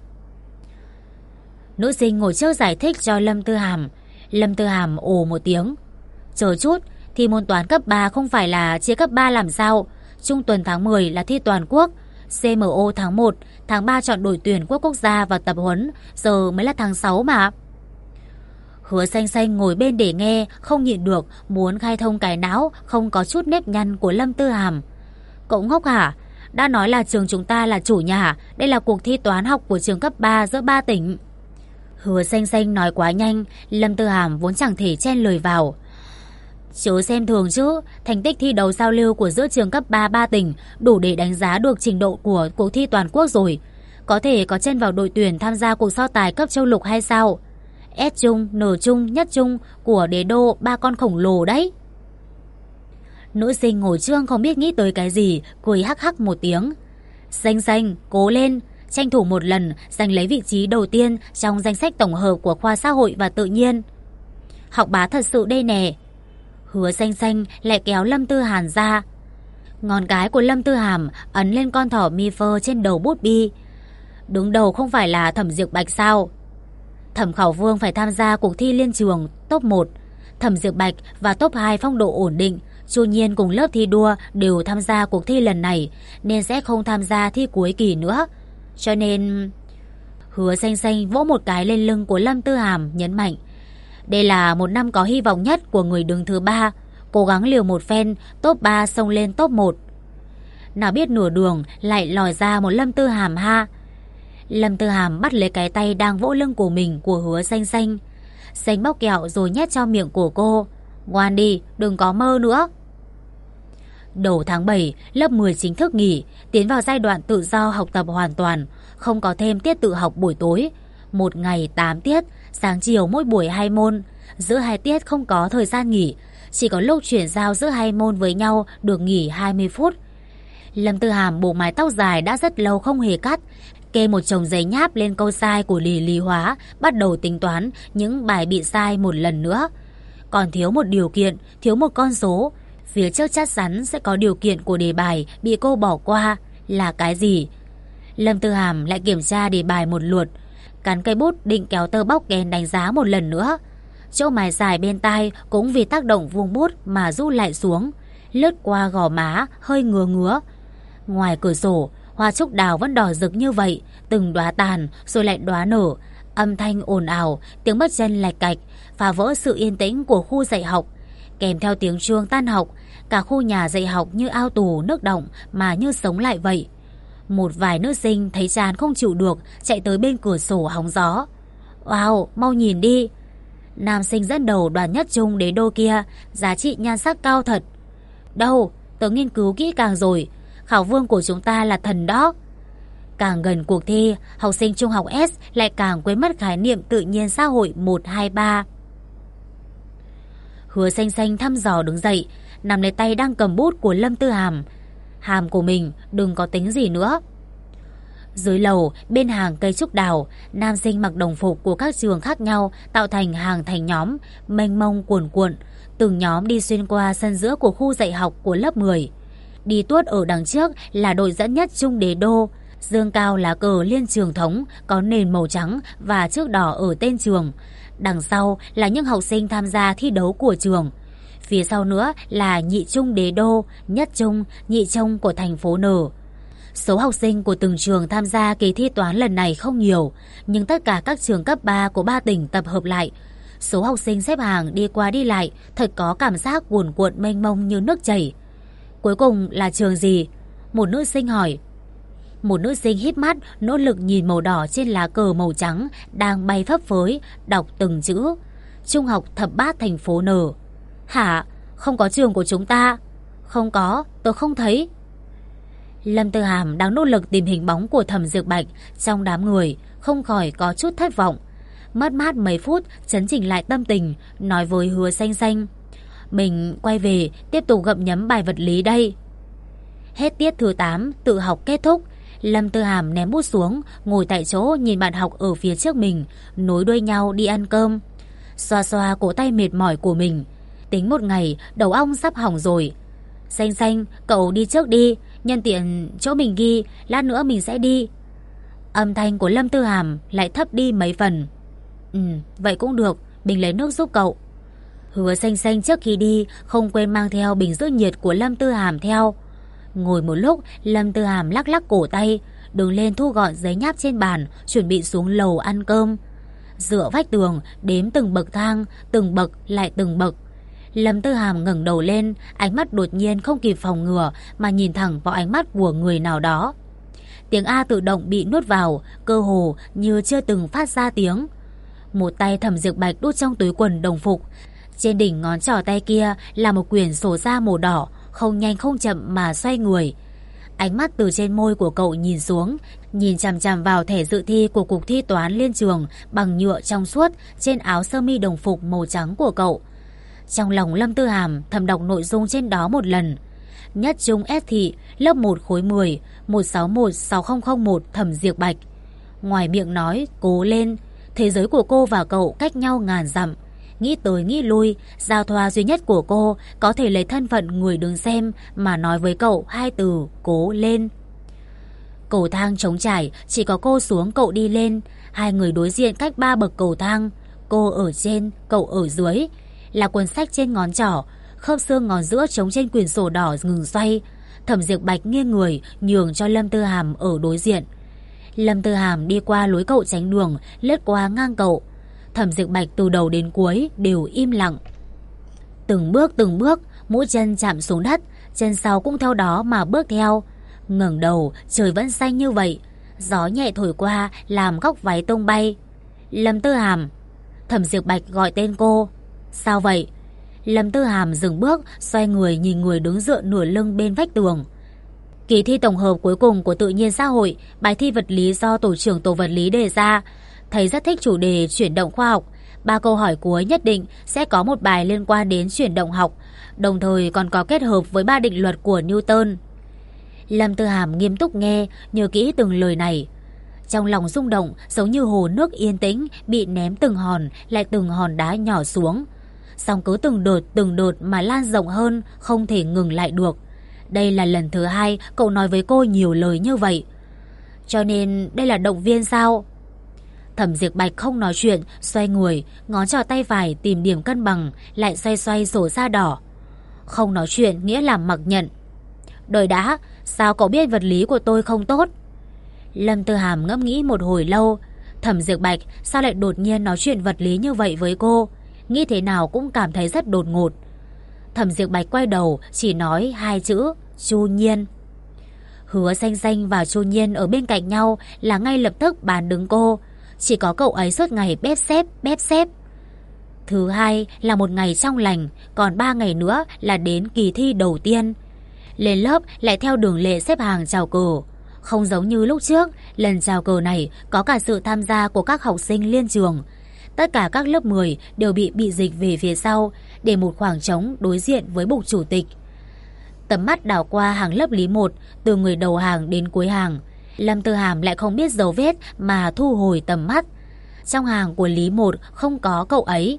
Nữ sinh ngồi trước giải thích cho Lâm Tư Hàm. Lâm Tư Hàm ồ một tiếng. Chờ chút, thi môn toán cấp 3 không phải là chia cấp 3 làm sao? Trung tuần tháng 10 là thi toàn quốc, CMO tháng 1, tháng 3 chọn đội tuyển quốc gia và tập huấn, giờ mới là tháng 6 mà. Hứa Xanh Xanh ngồi bên để nghe, không nhịn được, muốn khai thông cái não không có chút nếp nhăn của Lâm Tư Hàm. Cậu ngốc hả? Đã nói là trường chúng ta là chủ nhà, đây là cuộc thi toán học của trường cấp 3 giữa 3 tỉnh. Hứa Xanh Xanh nói quá nhanh, Lâm Tư Hàm vốn chẳng thể chen lời vào. Chớ xem thường chứ, thành tích thi đấu giao lưu của giữa trường cấp 3 tỉnh đủ để đánh giá được trình độ của cuộc thi toàn quốc rồi. Có thể có chân vào đội tuyển tham gia cuộc so tài cấp châu lục hay sao? S trung, N trung, nhất trung của đế đô 3 con khổng lồ đấy. Nữ sinh ngồi trương không biết nghĩ tới cái gì, cười hắc hắc một tiếng. Xanh Xanh, cố lên, tranh thủ một lần giành lấy vị trí đầu tiên trong danh sách tổng hợp của khoa xã hội và tự nhiên. Học bá thật sự đây nè. Hứa Xanh Xanh lại kéo Lâm Tư Hàn ra. Ngón cái của Lâm Tư Hàm ấn lên con thỏ mi phơ trên đầu bút bi. Đứng đầu không phải là Thẩm Diệp Bạch sao? Thẩm Khảo Vương phải tham gia cuộc thi liên trường top 1. Thẩm Diệp Bạch và top 2 phong độ ổn định. Chu Nhiên cùng lớp thi đua đều tham gia cuộc thi lần này, nên sẽ không tham gia thi cuối kỳ nữa. Cho nên... Hứa Xanh Xanh vỗ một cái lên lưng của Lâm Tư Hàm, nhấn mạnh. Đây là một năm có hy vọng nhất của người đứng thứ 3. Cố gắng liều một phen, top 3 xông lên top 1. Nào biết nửa đường lại lòi ra một Lâm Tư Hàm ha. Lâm Tư Hàm bắt lấy cái tay đang vỗ lưng của mình của Hứa Xanh Xanh. Xanh bóc kẹo rồi nhét cho miệng của cô. Ngoan đi, đừng có mơ nữa. Đầu tháng 7, lớp 10 chính thức nghỉ, tiến vào giai đoạn tự do học tập hoàn toàn, không có thêm tiết tự học buổi tối. Một ngày 8 tiết, sáng chiều mỗi buổi 2 môn. Giữa 2 tiết không có thời gian nghỉ, chỉ có lúc chuyển giao giữa 2 môn với nhau được nghỉ 20 phút. Lâm Tư Hàm bộ mái tóc dài đã rất lâu không hề cắt, kê một chồng giấy nháp lên câu sai của Lý Hóa, bắt đầu tính toán những bài bị sai một lần nữa. Còn thiếu một điều kiện, thiếu một con số. Phía trước chắc chắn sẽ có điều kiện của đề bài bị cô bỏ qua. Là cái gì? Lâm Tư Hàm lại kiểm tra đề bài một lượt, cắn cây bút định kéo tơ bóc kén đánh giá một lần nữa. Chỗ mài dài bên tai cũng vì tác động vuông bút mà rút lại xuống, lướt qua gò má hơi ngứa ngứa. Ngoài cửa sổ, hoa trúc đào vẫn đỏ rực như vậy, từng đóa tàn rồi lại đóa nở. Âm thanh ồn ào, tiếng bước chân lạch cạch phá vỡ sự yên tĩnh của khu dạy học. Kèm theo tiếng chuông tan học, cả khu nhà dạy học như ao tù nước động mà như sống lại vậy. Một vài nữ sinh thấy chán không chịu được, chạy tới bên cửa sổ hóng gió. Wow, mau nhìn đi. Nam sinh dẫn đầu đoàn nhất trung đế đô kia, giá trị nhan sắc cao thật. Đâu, tớ nghiên cứu kỹ càng rồi, Khảo Vương của chúng ta là thần đó. Càng gần cuộc thi, học sinh trung học S lại càng quên mất khái niệm tự nhiên xã hội 1, 2, 3. Hứa Xanh Xanh thăm dò đứng dậy, nắm lấy tay đang cầm bút của Lâm Tư Hàm. Hàm của mình đừng có tính gì nữa. Dưới lầu, bên hàng cây trúc đào, nam sinh mặc đồng phục của các trường khác nhau tạo thành hàng thành nhóm, mênh mông cuồn cuộn. Từng nhóm đi xuyên qua sân giữa của khu dạy học của lớp 10. Đi tuốt ở đằng trước là đội dẫn nhất trung đế đô. Dương cao lá cờ liên trường thống có nền màu trắng và chiếc đỏ ở tên trường. Đằng sau là những học sinh tham gia thi đấu của trường. Phía sau nữa là nhị trung đế đô, nhất trung, nhị trung của thành phố N. Số học sinh của từng trường tham gia kỳ thi toán lần này không nhiều, nhưng tất cả các trường cấp 3 của 3 tỉnh tập hợp lại. Số học sinh xếp hàng đi qua đi lại thật có cảm giác cuồn cuộn mênh mông như nước chảy. Cuối cùng là trường gì? Một nữ sinh hỏi. Một nữ sinh híp mắt nỗ lực nhìn màu đỏ trên lá cờ màu trắng đang bay phấp phới, đọc từng chữ. Trung học thập bát thành phố N. Hả? Không có trường của chúng ta? Không có, tôi không thấy. Lâm Tư Hàm đang nỗ lực tìm hình bóng của Thẩm Diệp Bạch trong đám người, không khỏi có chút thất vọng. Mất mát mấy phút chấn chỉnh lại tâm tình, nói với Hứa Xanh Xanh. Mình quay về tiếp tục gặm nhấm bài vật lý đây. Hết tiết thứ 8, tự học kết thúc. Lâm Tư Hàm ném bút xuống, ngồi tại chỗ nhìn bạn học ở phía trước mình, nối đuôi nhau đi ăn cơm. Xoa xoa cổ tay mệt mỏi của mình. Tính một ngày, đầu óc sắp hỏng rồi. Xanh Xanh, cậu đi trước đi, nhân tiện chỗ mình ghi, lát nữa mình sẽ đi. Âm thanh của Lâm Tư Hàm lại thấp đi mấy phần. Vậy cũng được, mình lấy nước giúp cậu. Hứa Xanh Xanh trước khi đi không quên mang theo bình giữ nhiệt của Lâm Tư Hàm theo. Ngồi một lúc, Lâm Tư Hàm lắc lắc cổ tay, đứng lên thu gọn giấy nháp trên bàn, chuẩn bị xuống lầu ăn cơm. Dựa vách tường, đếm từng bậc thang, từng bậc lại từng bậc. Lâm Tư Hàm ngẩng đầu lên, ánh mắt đột nhiên không kịp phòng ngừa mà nhìn thẳng vào ánh mắt của người nào đó. Tiếng A tự động bị nuốt vào, cơ hồ như chưa từng phát ra tiếng. Một tay Thẩm Diệp Bạch đút trong túi quần đồng phục. Trên đỉnh ngón trỏ tay kia là một quyển sổ da màu đỏ, không nhanh không chậm mà xoay người. Ánh mắt từ trên môi của cậu nhìn xuống, nhìn chằm chằm vào thẻ dự thi của cuộc thi toán liên trường bằng nhựa trong suốt trên áo sơ mi đồng phục màu trắng của cậu. Trong lòng Lâm Tư Hàm thầm đọc nội dung trên đó một lần. Nhất trung S thị, lớp 1 khối 10, 1616001 Thẩm Diệp Bạch. Ngoài miệng nói cố lên, thế giới của cô và cậu cách nhau ngàn dặm. Nghĩ tới nghĩ lui, giao thoa duy nhất của cô có thể lấy thân phận người đứng xem mà nói với cậu hai từ cố lên. Cầu thang trống trải, chỉ có cô xuống cậu đi lên. Hai người đối diện cách 3 bậc cầu thang. Cô ở trên, cậu ở dưới. Là cuốn sách trên ngón trỏ, khớp xương ngón giữa chống trên quyển sổ đỏ ngừng xoay. Thẩm Diệp Bạch nghiêng người nhường cho Lâm Tư Hàm ở đối diện. Lâm Tư Hàm đi qua lối cậu tránh đường, lướt qua ngang cậu. Thẩm Diệp Bạch từ đầu đến cuối đều im lặng. Từng bước, mũi chân chạm xuống đất, chân sau cũng theo đó mà bước theo. Ngẩng đầu, trời vẫn xanh như vậy. Gió nhẹ thổi qua làm góc váy tung bay. Lâm Tư Hàm. Thẩm Diệp Bạch gọi tên cô. Sao vậy? Lâm Tư Hàm dừng bước, xoay người nhìn người đứng dựa nửa lưng bên vách tường. Kỳ thi tổng hợp cuối cùng của tự nhiên xã hội, bài thi vật lý do tổ trưởng tổ vật lý đề ra. Thầy rất thích chủ đề chuyển động khoa học. 3 câu hỏi cuối nhất định sẽ có một bài liên quan đến chuyển động học, đồng thời còn có kết hợp với 3 định luật của Newton. Lâm Tư Hàm nghiêm túc nghe, nhớ kỹ từng lời này. Trong lòng rung động, giống như hồ nước yên tĩnh bị ném từng hòn lại từng hòn đá nhỏ xuống. Song cứ từng đợt mà lan rộng hơn, không thể ngừng lại được. Đây là lần thứ 2 cậu nói với cô nhiều lời như vậy. Cho nên đây là động viên sao? Thẩm Diệp Bạch không nói chuyện, xoay người, ngón trỏ tay phải tìm điểm cân bằng, lại xoay xoay sổ da đỏ. Không nói chuyện nghĩa là mặc nhận. Đợi đã, sao cậu biết vật lý của tôi không tốt? Lâm Tư Hàm ngẫm nghĩ một hồi lâu. Thẩm Diệp Bạch sao lại đột nhiên nói chuyện vật lý như vậy với cô? Nghĩ thế nào cũng cảm thấy rất đột ngột. Thẩm Diệp Bạch quay đầu, chỉ nói 2 chữ Chu Nhiên. Hứa Xanh Xanh và Chu Nhiên ở bên cạnh nhau là ngay lập tức bán đứng cô. Chỉ có cậu ấy suốt ngày bếp xếp. Thứ 2 là một ngày trong lành, còn 3 ngày nữa là đến kỳ thi đầu tiên. Lên lớp lại theo đường lệ xếp hàng chào cờ. Không giống như lúc trước, lần chào cờ này có cả sự tham gia của các học sinh liên trường. Tất cả các lớp 10 đều bị dịch về phía sau, để một khoảng trống đối diện với bục chủ tịch. Tầm mắt đảo qua hàng lớp lý 1, từ người đầu hàng đến cuối hàng. Lâm Tư Hàm lại không biết dấu vết mà thu hồi tầm mắt. Trong hàng của lý 1 không có cậu ấy.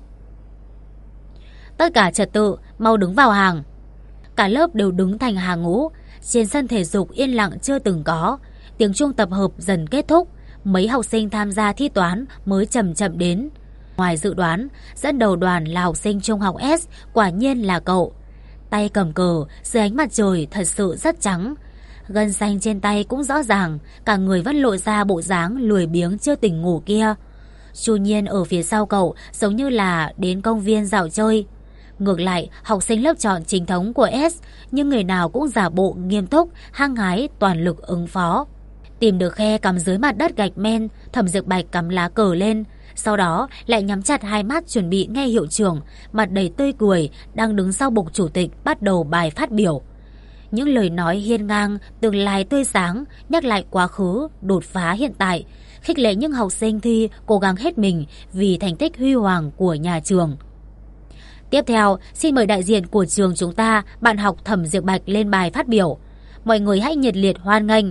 Tất cả trật tự, mau đứng vào hàng. Cả lớp đều đứng thành hàng ngũ. Trên sân thể dục yên lặng chưa từng có. Tiếng chuông tập hợp dần kết thúc. Mấy học sinh tham gia thi toán mới chậm chậm đến. Ngoài dự đoán, dẫn đầu đoàn là học sinh trung học S, quả nhiên là cậu. Tay cầm cờ, dưới ánh mặt trời thật sự rất trắng. Gân xanh trên tay cũng rõ ràng, cả người vẫn lộ ra bộ dáng lười biếng chưa tỉnh ngủ kia. Chu Nhiên ở phía sau cậu giống như là đến công viên dạo chơi. Ngược lại, học sinh lớp chọn chính thống của S, nhưng người nào cũng giả bộ nghiêm túc, hăng hái, toàn lực ứng phó. Tìm được khe cắm dưới mặt đất gạch men, Thẩm Diệp Bạch cắm lá cờ lên. Sau đó lại nhắm chặt hai mắt chuẩn bị nghe hiệu trưởng, mặt đầy tươi cười, đang đứng sau bục chủ tịch bắt đầu bài phát biểu. Những lời nói hiên ngang, tương lai tươi sáng, nhắc lại quá khứ, đột phá hiện tại, khích lệ những học sinh thi cố gắng hết mình vì thành tích huy hoàng của nhà trường. Tiếp theo, xin mời đại diện của trường chúng ta, bạn học Thẩm Diệp Bạch lên bài phát biểu. Mọi người hãy nhiệt liệt hoan nghênh.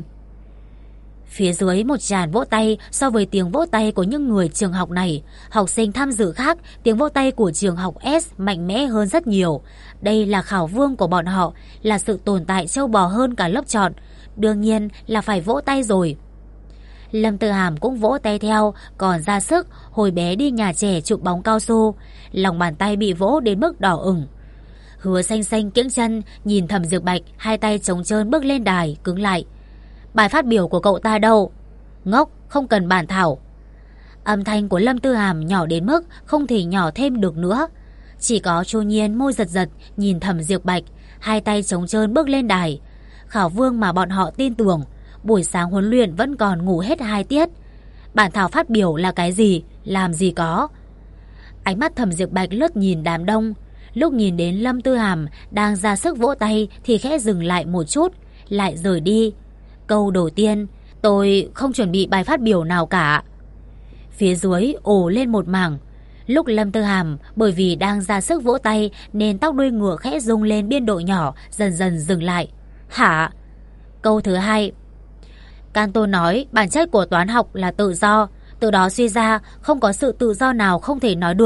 Phía dưới một tràng vỗ tay. So với tiếng vỗ tay của những người trường học này, học sinh tham dự khác, tiếng vỗ tay của trường học S mạnh mẽ hơn rất nhiều. Đây là khảo vương của bọn họ, là sự tồn tại trâu bò hơn cả lớp chọn. Đương nhiên là phải vỗ tay rồi. Lâm Tư Hàm cũng vỗ tay theo, còn ra sức hồi bé đi nhà trẻ chụp bóng cao su. Lòng bàn tay bị vỗ đến mức đỏ ửng. Hứa Xanh Xanh kiễng chân nhìn Thẩm Diệp Bạch, hai tay trống trơn bước lên đài, cứng lại. Bài phát biểu của cậu ta đâu? Ngốc, không cần bản thảo. Âm thanh của Lâm Tư Hàm nhỏ đến mức không thể nhỏ thêm được nữa. Chỉ có Chu Nhiên môi giật giật nhìn Thẩm Diệp Bạch, hai tay trống trơn bước lên đài. Khảo vương mà bọn họ tin tưởng, buổi sáng huấn luyện vẫn còn ngủ hết 2 tiết. Bản thảo phát biểu là cái gì, làm gì có. Ánh mắt Thẩm Diệp Bạch lướt nhìn đám đông. Lúc nhìn đến Lâm Tư Hàm đang ra sức vỗ tay thì khẽ dừng lại một chút, lại rời đi. Câu đầu tiên, tôi không chuẩn bị bài phát biểu nào cả. Phía dưới ồ lên một mảng. Lúc Lâm Tư Hàm bởi vì đang ra sức vỗ tay nên tóc đuôi ngựa khẽ rung lên biên độ nhỏ, dần dần dừng lại. Hả? Câu thứ 2, Cantor nói bản chất của toán học là tự do, từ đó suy ra không có sự tự do nào không thể nói được.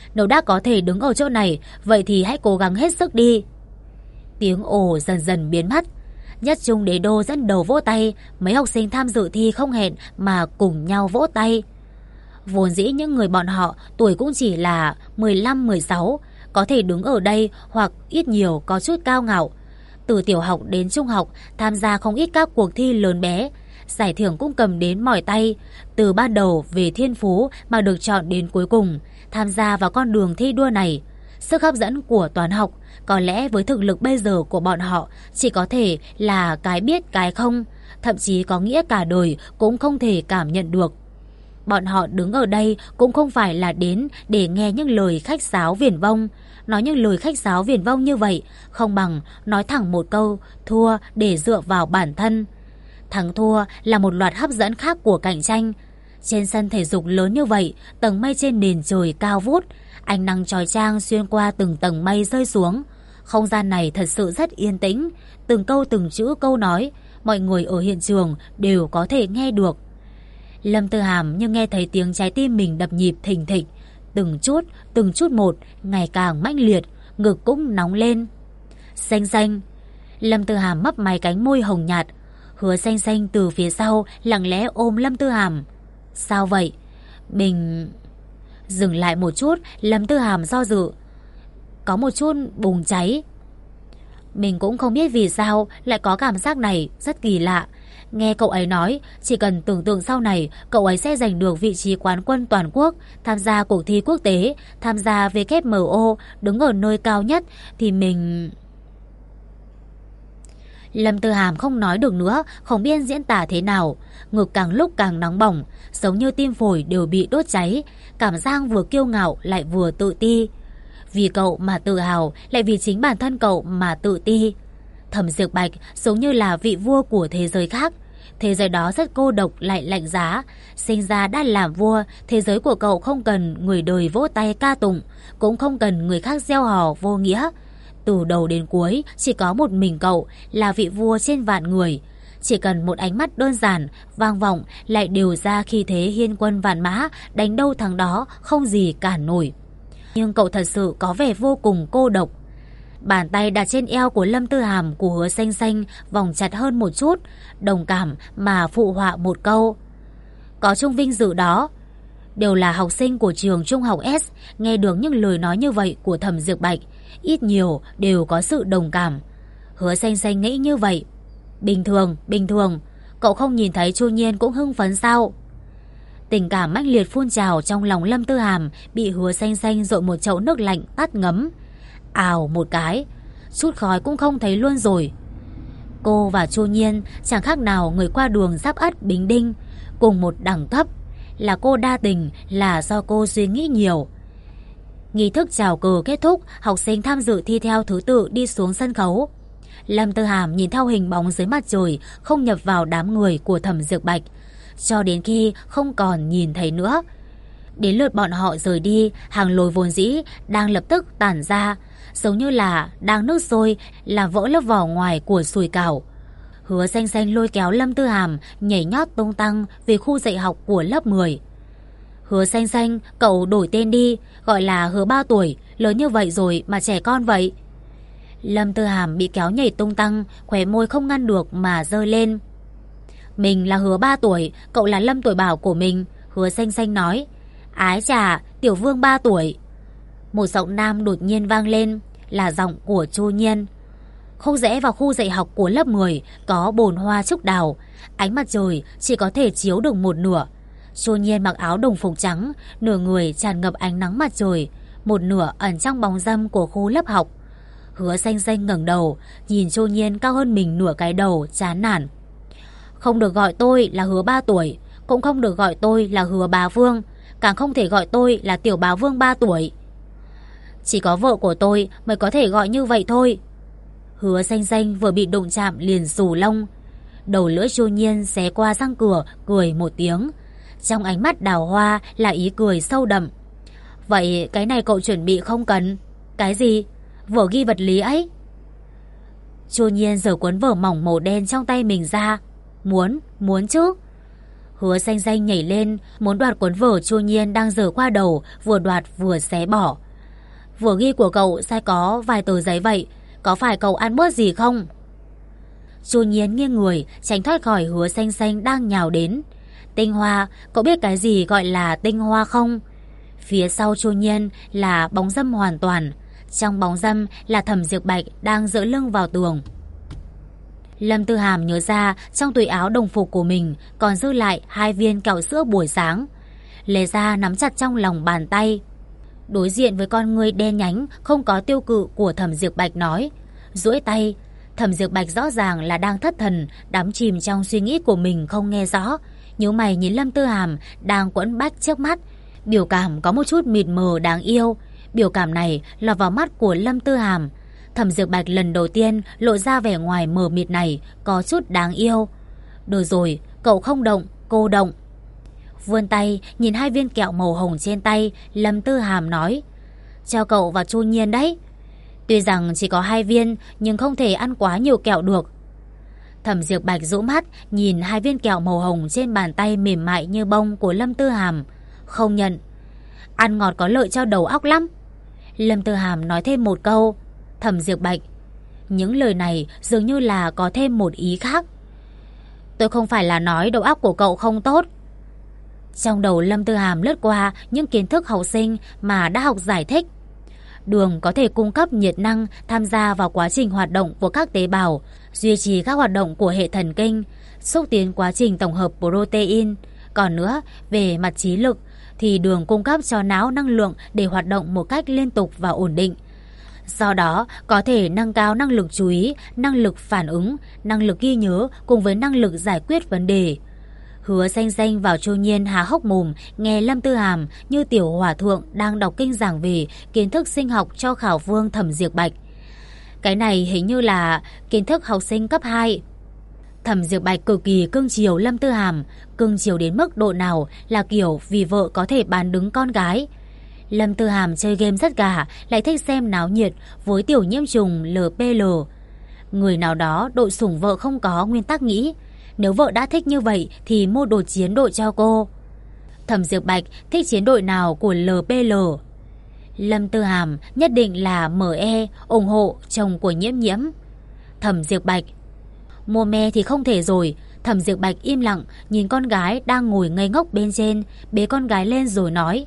Nếu đã có thể đứng ở chỗ này, vậy thì hãy cố gắng hết sức đi. Tiếng ồ dần dần biến mất. Nhất Trung Đế Đô dẫn đầu vỗ tay. Mấy học sinh tham dự thi không hẹn mà cùng nhau vỗ tay. Vốn dĩ những người bọn họ tuổi cũng chỉ là 15-16, có thể đứng ở đây hoặc ít nhiều có chút cao ngạo. Từ tiểu học đến trung học tham gia không ít các cuộc thi lớn bé, giải thưởng cũng cầm đến mỏi tay. Từ ban đầu về thiên phú mà được chọn đến cuối cùng tham gia vào con đường thi đua này. Sức hấp dẫn của toán học có lẽ với thực lực bây giờ của bọn họ chỉ có thể là cái biết cái không, thậm chí có nghĩa cả đời cũng không thể cảm nhận được. Bọn họ đứng ở đây cũng không phải là đến để nghe những lời khách sáo viển vông. Nói những lời khách sáo viển vông như vậy không bằng nói thẳng một câu thua để dựa vào bản thân. Thắng thua là một loạt hấp dẫn khác của cạnh tranh. Trên sân thể dục lớn như vậy, tầng mây trên nền trời cao vút, ánh nắng chói chang xuyên qua từng tầng mây rơi xuống. Không gian này thật sự rất yên tĩnh, từng câu từng chữ câu nói, mọi người ở hiện trường đều có thể nghe được. Lâm Tư Hàm như nghe thấy tiếng trái tim mình đập nhịp thình thịch, từng chút một, ngày càng mãnh liệt, ngực cũng nóng lên. Xanh xanh. Lâm Tư Hàm mấp máy cánh môi hồng nhạt. Hứa Xanh Xanh từ phía sau lặng lẽ ôm Lâm Tư Hàm. Sao vậy? Mình... Dừng lại một chút, Lâm Tư Hàm do dự. Có một chút bùng cháy. Mình cũng không biết vì sao lại có cảm giác này, rất kỳ lạ. Nghe cậu ấy nói, chỉ cần tưởng tượng sau này cậu ấy sẽ giành được vị trí quán quân toàn quốc, tham gia cuộc thi quốc tế, tham gia WMO, đứng ở nơi cao nhất, thì mình... Lâm Tư Hàm không nói được nữa, không biết diễn tả thế nào. Ngực càng lúc càng nóng bỏng, giống như tim phổi đều bị đốt cháy. Cảm giác vừa kiêu ngạo lại vừa tự ti. Vì cậu mà tự hào, lại vì chính bản thân cậu mà tự ti. Thẩm Diệp Bạch giống như là vị vua của thế giới khác. Thế giới đó rất cô độc lại lạnh giá. Sinh ra đã làm vua, thế giới của cậu không cần người đời vỗ tay ca tụng, cũng không cần người khác gieo hò vô nghĩa. Từ đầu đến cuối chỉ có một mình cậu là vị vua trên vạn người. Chỉ cần một ánh mắt đơn giản, vang vọng lại đều ra khi thế hiên quân vạn mã, đánh đâu thắng đó, không gì cản nổi. Nhưng cậu thật sự có vẻ vô cùng cô độc. Bàn tay đặt trên eo của Lâm Tư Hàm của Hứa Xanh Xanh vòng chặt hơn một chút, đồng cảm mà phụ họa một câu. Có chung vinh dự đó. Đều là học sinh của trường trung học S, nghe được những lời nói như vậy của Thẩm Diệp Bạch, ít nhiều đều có sự đồng cảm. Hứa Xanh Xanh nghĩ như vậy. Bình thường, cậu không nhìn thấy Chu Nhiên cũng hưng phấn sao? Tình cảm mãnh liệt phun trào trong lòng Lâm Tư Hàm bị Hứa Xanh Xanh dội một chậu nước lạnh tắt ngấm. Ào một cái, chút khói cũng không thấy luôn rồi. Cô và Chu Nhiên chẳng khác nào người qua đường Giáp Ất Bình Đinh, cùng một đẳng cấp. Là cô đa tình, là do cô suy nghĩ nhiều. Nghi thức chào cờ kết thúc, học sinh tham dự thi theo thứ tự đi xuống sân khấu. Lâm Tư Hàm nhìn theo hình bóng dưới mặt trời không nhập vào đám người của Thẩm Diệp Bạch, cho đến khi không còn nhìn thấy nữa. Đến lượt bọn họ rời đi, hàng lối vốn dĩ đang lập tức tản ra, giống như là đang nước sôi làm vỡ lớp vỏ ngoài của sùi cảo. Hứa Xanh Xanh lôi kéo Lâm Tư Hàm nhảy nhót tung tăng về khu dạy học của lớp 10. Hứa Xanh Xanh, cậu đổi tên đi, gọi là Hứa 3 tuổi, lớn như vậy rồi mà trẻ con vậy. Lâm Tư Hàm bị kéo nhảy tung tăng, khóe môi không ngăn được mà giơ lên. Mình là Hứa 3 tuổi, cậu là Lâm tuổi bảo của mình, Hứa Xanh Xanh nói. Ái chà, Tiểu Vương 3 tuổi. Một giọng nam đột nhiên vang lên, là giọng của Chu Nhiên. Không rẽ vào khu dạy học của lớp 10 có bồn hoa trúc đào, ánh mặt trời chỉ có thể chiếu được một nửa. Chu Nhiên mặc áo đồng phục trắng, nửa người tràn ngập ánh nắng mặt trời, một nửa ẩn trong bóng râm của khu lớp học. Hứa Xanh Xanh ngẩng đầu, nhìn Chu Nhiên cao hơn mình nửa cái đầu, chán nản. Không được gọi tôi là Hứa 3 tuổi, cũng không được gọi tôi là Hứa Bá Vương, càng không thể gọi tôi là Tiểu Bá Vương 3 tuổi. Chỉ có vợ của tôi mới có thể gọi như vậy thôi. Hứa Xanh Xanh vừa bị đụng chạm liền xù lông. Đầu lưỡi Chu Nhiên xé qua răng cửa, cười một tiếng. Trong ánh mắt đào hoa là ý cười sâu đậm. Vậy cái này cậu chuẩn bị không cần? Cái gì? Vở ghi vật lý ấy? Chu Nhiên giở cuốn vở mỏng màu đen trong tay mình ra. Muốn chứ. Hứa Xanh Xanh nhảy lên, muốn đoạt cuốn vở Chu Nhiên đang giở qua đầu, vừa đoạt vừa xé bỏ. Vở ghi của cậu sai có vài tờ giấy vậy, có phải cậu ăn bớt gì không? Chu Nhiên nghiêng người, tránh thoát khỏi Hứa Xanh Xanh đang nhào đến. Tinh hoa, cậu biết cái gì gọi là tinh hoa không? Phía sau Chu Nhiên là bóng râm hoàn toàn. Trong bóng râm là Thẩm Diệp Bạch đang dựa lưng vào tường. Lâm Tư Hàm nhớ ra trong túi áo đồng phục của mình còn dư lại 2 viên kẹo sữa buổi sáng. Lấy ra nắm chặt trong lòng bàn tay. Đối diện với con ngươi đen nhánh không có tiêu cự của Thẩm Diệp Bạch nói. Duỗi tay. Thẩm Diệp Bạch rõ ràng là đang thất thần, đắm chìm trong suy nghĩ của mình không nghe rõ. Nhíu mày nhìn Lâm Tư Hàm đang quẫn bách trước mắt. Biểu cảm có một chút mịt mờ đáng yêu. Biểu cảm này lọt vào mắt của Lâm Tư Hàm. Thẩm Diệp Bạch lần đầu tiên lộ ra vẻ ngoài mờ mịt này có chút đáng yêu. Được rồi, cậu không động, cô động. Vươn tay nhìn 2 viên kẹo màu hồng trên tay, Lâm Tư Hàm nói. Cho cậu và Chu Nhiên đấy. Tuy rằng chỉ có 2 viên nhưng không thể ăn quá nhiều kẹo được. Thẩm Diệp Bạch rũ mắt nhìn 2 viên kẹo màu hồng trên bàn tay mềm mại như bông của Lâm Tư Hàm. Không nhận. Ăn ngọt có lợi cho đầu óc lắm. Lâm Tư Hàm nói thêm một câu. Thẩm Diệp Bạch. Những lời này dường như là có thêm một ý khác. Tôi không phải là nói đầu óc của cậu không tốt. Trong đầu Lâm Tư Hàm lướt qua những kiến thức học sinh mà đã học giải thích. Đường có thể cung cấp nhiệt năng tham gia vào quá trình hoạt động của các tế bào, duy trì các hoạt động của hệ thần kinh, xúc tiến quá trình tổng hợp protein. Còn nữa, về mặt trí lực thì đường cung cấp cho não năng lượng để hoạt động một cách liên tục và ổn định. Do đó, có thể nâng cao năng lực chú ý, năng lực phản ứng, năng lực ghi nhớ cùng với năng lực giải quyết vấn đề. Hứa Xanh Xanh vào Chu Nhiên há hốc mồm, nghe Lâm Tư Hàm như tiểu hòa thượng đang đọc kinh giảng về kiến thức sinh học cho khảo vương Thẩm Diệp Bạch. Cái này hình như là kiến thức học sinh cấp 2. Thẩm Diệp Bạch cực kỳ cưng chiều Lâm Tư Hàm, cưng chiều đến mức độ nào là kiểu vì vợ có thể bán đứng con gái. Lâm Tư Hàm chơi game rất gà, lại thích xem náo nhiệt với tiểu nhiễm trùng LPL. Người nào đó đội sủng vợ không có nguyên tắc nghĩ, nếu vợ đã thích như vậy thì mua đồ chiến đội cho cô. Thẩm Diệp Bạch thích chiến đội nào của LPL? Lâm Tư Hàm nhất định là ME, ủng hộ chồng của Nhiễm Nhiễm. Thẩm Diệp Bạch. Mua me thì không thể rồi. Thẩm Diệp Bạch im lặng nhìn con gái đang ngồi ngây ngốc bên trên, bế con gái lên rồi nói.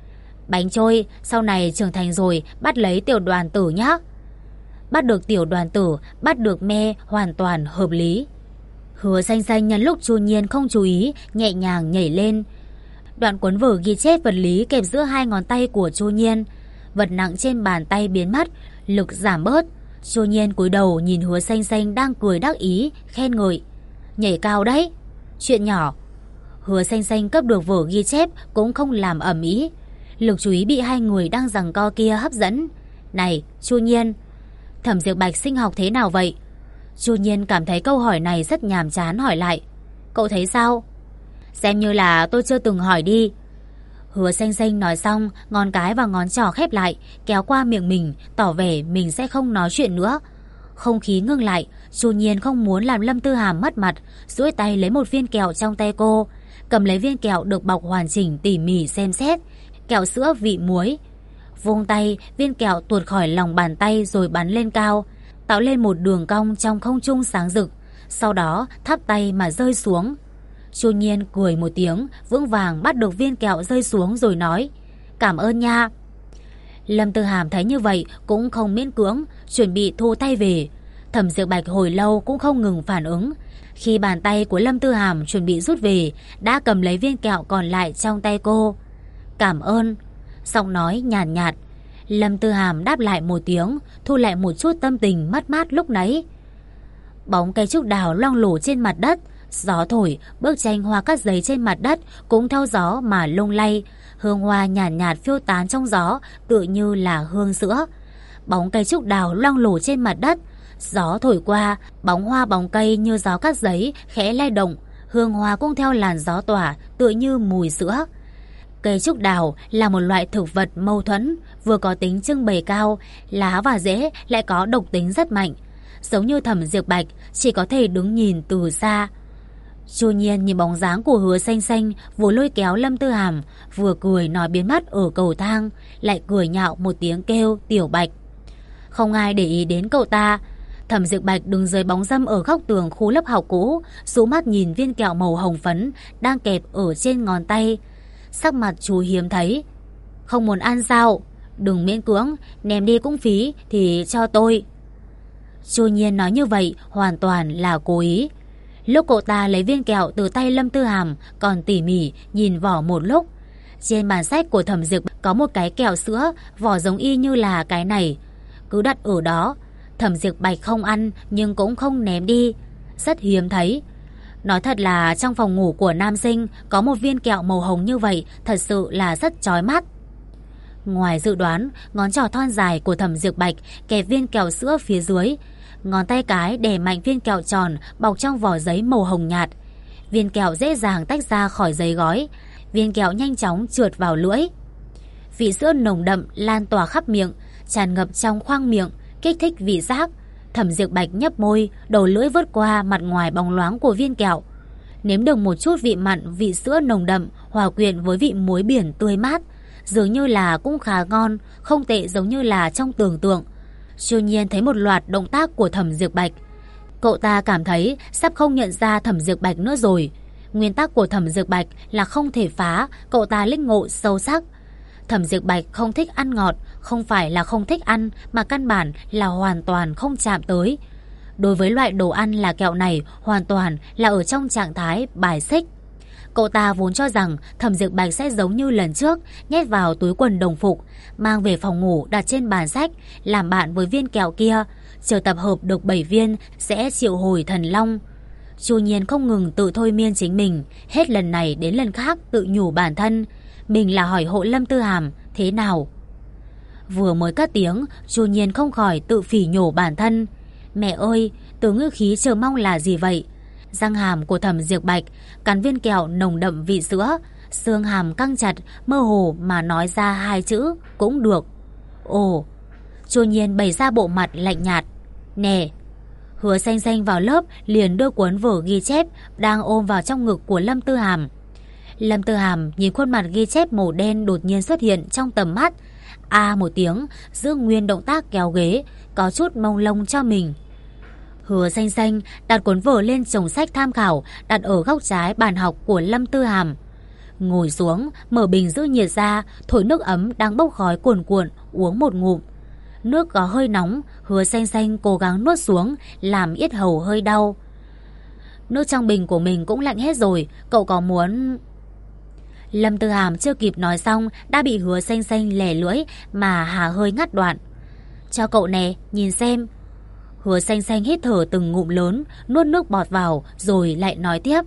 Bánh trôi, sau này trưởng thành rồi bắt lấy tiểu đoàn tử nhá. Bắt được tiểu đoàn tử, bắt được me hoàn toàn hợp lý. Hứa Xanh Xanh nhân lúc Chu Nhiên không chú ý, nhẹ nhàng nhảy lên. Đoạn cuốn vở ghi chép vật lý kẹp giữa 2 ngón tay của Chu Nhiên. Vật nặng trên bàn tay biến mất, lực giảm bớt. Chu Nhiên cúi đầu nhìn Hứa Xanh Xanh đang cười đắc ý, khen ngợi. Nhảy cao đấy. Chuyện nhỏ. Hứa Xanh Xanh cấp được vở ghi chép cũng không làm ầm ĩ. Lực chú ý bị 2 người đang giằng co kia hấp dẫn. Này, Chu Nhiên, Thẩm Diệp Bạch sinh học thế nào vậy? Chu Nhiên cảm thấy câu hỏi này rất nhàm chán hỏi lại. Cậu thấy sao? Xem như là tôi chưa từng hỏi đi. Hứa Xanh Xanh nói xong, ngón cái và ngón trỏ khép lại, kéo qua miệng mình, tỏ vẻ mình sẽ không nói chuyện nữa. Không khí ngưng lại, Chu Nhiên không muốn làm Lâm Tư Hàm mất mặt, duỗi tay lấy một viên kẹo trong tay cô, cầm lấy viên kẹo được bọc hoàn chỉnh tỉ mỉ xem xét, kẹo sữa vị muối. Vung tay, viên kẹo tuột khỏi lòng bàn tay rồi bắn lên cao, tạo lên một đường cong trong không trung sáng rực, sau đó thắp tay mà rơi xuống. Chu Nhiên cười một tiếng, vững vàng bắt được viên kẹo rơi xuống rồi nói, cảm ơn nha. Lâm Tư Hàm thấy như vậy cũng không miễn cưỡng, chuẩn bị thu tay về. Thẩm Diệp Bạch hồi lâu cũng không ngừng phản ứng. Khi bàn tay của Lâm Tư Hàm chuẩn bị rút về, đã cầm lấy viên kẹo còn lại trong tay cô. Cảm ơn. Giọng nói nhàn nhạt. Lâm Tư Hàm đáp lại một tiếng, thu lại một chút tâm tình mất mát lúc nãy. Bóng cây trúc đào loang lổ trên mặt đất, gió thổi, bức tranh hoa cắt giấy trên mặt đất cũng theo gió mà lung lay. Hương hoa nhàn nhạt phiêu tán trong gió, tựa như là hương sữa. Bóng cây trúc đào loang lổ trên mặt đất, gió thổi qua, bóng hoa bóng cây như gió cắt giấy khẽ lay động, hương hoa cũng theo làn gió tỏa, tựa như mùi sữa. Cây trúc đào là một loại thực vật mâu thuẫn, vừa có tính trưng bày cao, lá và rễ lại có độc tính rất mạnh. Giống như Thẩm Diệp Bạch chỉ có thể đứng nhìn từ xa. Chu Nhiên nhìn bóng dáng của Hứa Xanh Xanh vừa lôi kéo Lâm Tư Hàm, vừa cười nói biến mất ở cầu thang, lại cười nhạo một tiếng kêu Tiểu Bạch. Không ai để ý đến cậu ta. Thẩm Diệp Bạch đứng dưới bóng râm ở góc tường khu lớp học cũ, dụ mắt nhìn viên kẹo màu hồng phấn đang kẹp ở trên ngón tay. Sắc mặt chú hiếm thấy. Không muốn ăn sao? Đừng miễn cưỡng, ném đi cũng phí thì cho tôi. Chu Nhiên nói như vậy hoàn toàn là cố ý. Lúc cậu ta lấy viên kẹo từ tay Lâm Tư Hàm còn tỉ mỉ nhìn vỏ một lúc. Trên bàn sách của Thẩm Diệp có một cái kẹo sữa, vỏ giống y như là cái này. Cứ đặt ở đó. Thẩm Diệp Bạch không ăn nhưng cũng không ném đi. Rất hiếm thấy. Nói thật là trong phòng ngủ của nam sinh có một viên kẹo màu hồng như vậy thật sự là rất chói mắt. Ngoài dự đoán, ngón trỏ thon dài của Thẩm Diệp Bạch kẹp viên kẹo sữa phía dưới. Ngón tay cái đè mạnh viên kẹo tròn bọc trong vỏ giấy màu hồng nhạt. Viên kẹo dễ dàng tách ra khỏi giấy gói. Viên kẹo nhanh chóng trượt vào lưỡi. Vị sữa nồng đậm lan tỏa khắp miệng, tràn ngập trong khoang miệng, kích thích vị giác. Thẩm Diệp Bạch nhấp môi, đầu lưỡi vớt qua mặt ngoài bóng loáng của viên kẹo. Nếm được một chút vị mặn, vị sữa nồng đậm hòa quyện với vị muối biển tươi mát, dường như là cũng khá ngon, không tệ giống như là trong tưởng tượng. Chu Nhiên thấy một loạt động tác của Thẩm Diệp Bạch. Cậu ta cảm thấy sắp không nhận ra Thẩm Diệp Bạch nữa rồi. Nguyên tắc của Thẩm Diệp Bạch là không thể phá, cậu ta lĩnh ngộ sâu sắc. Thẩm Diệp Bạch không thích ăn ngọt, không phải là không thích ăn mà căn bản là hoàn toàn không chạm tới. Đối với loại đồ ăn là kẹo này hoàn toàn là ở trong trạng thái bài xích. Cậu ta vốn cho rằng Thẩm Diệp Bạch sẽ giống như lần trước, nhét vào túi quần đồng phục, mang về phòng ngủ đặt trên bàn sách, làm bạn với viên kẹo kia, chờ tập hợp được 7 viên sẽ triệu hồi thần long. Chu Nhiên không ngừng tự thôi miên chính mình, hết lần này đến lần khác tự nhủ bản thân, mình là hỏi hộ Lâm Tư Hàm thế nào. Vừa mới cất tiếng, Chu Nhiên không khỏi tự phỉ nhổ bản thân. Mẹ ơi, từ ngữ khí chờ mong là gì vậy? Răng hàm của Thẩm Diệp Bạch cắn viên kẹo nồng đậm vị sữa, xương hàm căng chặt, mơ hồ mà nói ra hai chữ cũng được. Ồ. Chu Nhiên bày ra bộ mặt lạnh nhạt. Nè. Hứa Xanh Xanh vào lớp liền đưa cuốn vở ghi chép đang ôm vào trong ngực của Lâm Tư Hàm. Lâm Tư Hàm nhìn khuôn mặt ghi chép màu đen đột nhiên xuất hiện trong tầm mắt, a một tiếng, giữ nguyên động tác kéo ghế, có chút mông lung cho mình. Hứa Xanh Xanh đặt cuốn vở lên chồng sách tham khảo đặt ở góc trái bàn học của Lâm Tư Hàm. Ngồi xuống, mở bình giữ nhiệt ra, thổi nước ấm đang bốc khói cuồn cuộn, uống một ngụm. Nước có hơi nóng, Hứa Xanh Xanh cố gắng nuốt xuống, làm yết hầu hơi đau. Nước trong bình của mình cũng lạnh hết rồi, cậu có muốn... Lâm Tư Hàm chưa kịp nói xong đã bị Hứa Xanh Xanh lẻ lưỡi mà hà hơi ngắt đoạn. Cho cậu nè, nhìn xem. Hứa Xanh Xanh hít thở từng ngụm lớn, nuốt nước bọt vào rồi lại nói tiếp.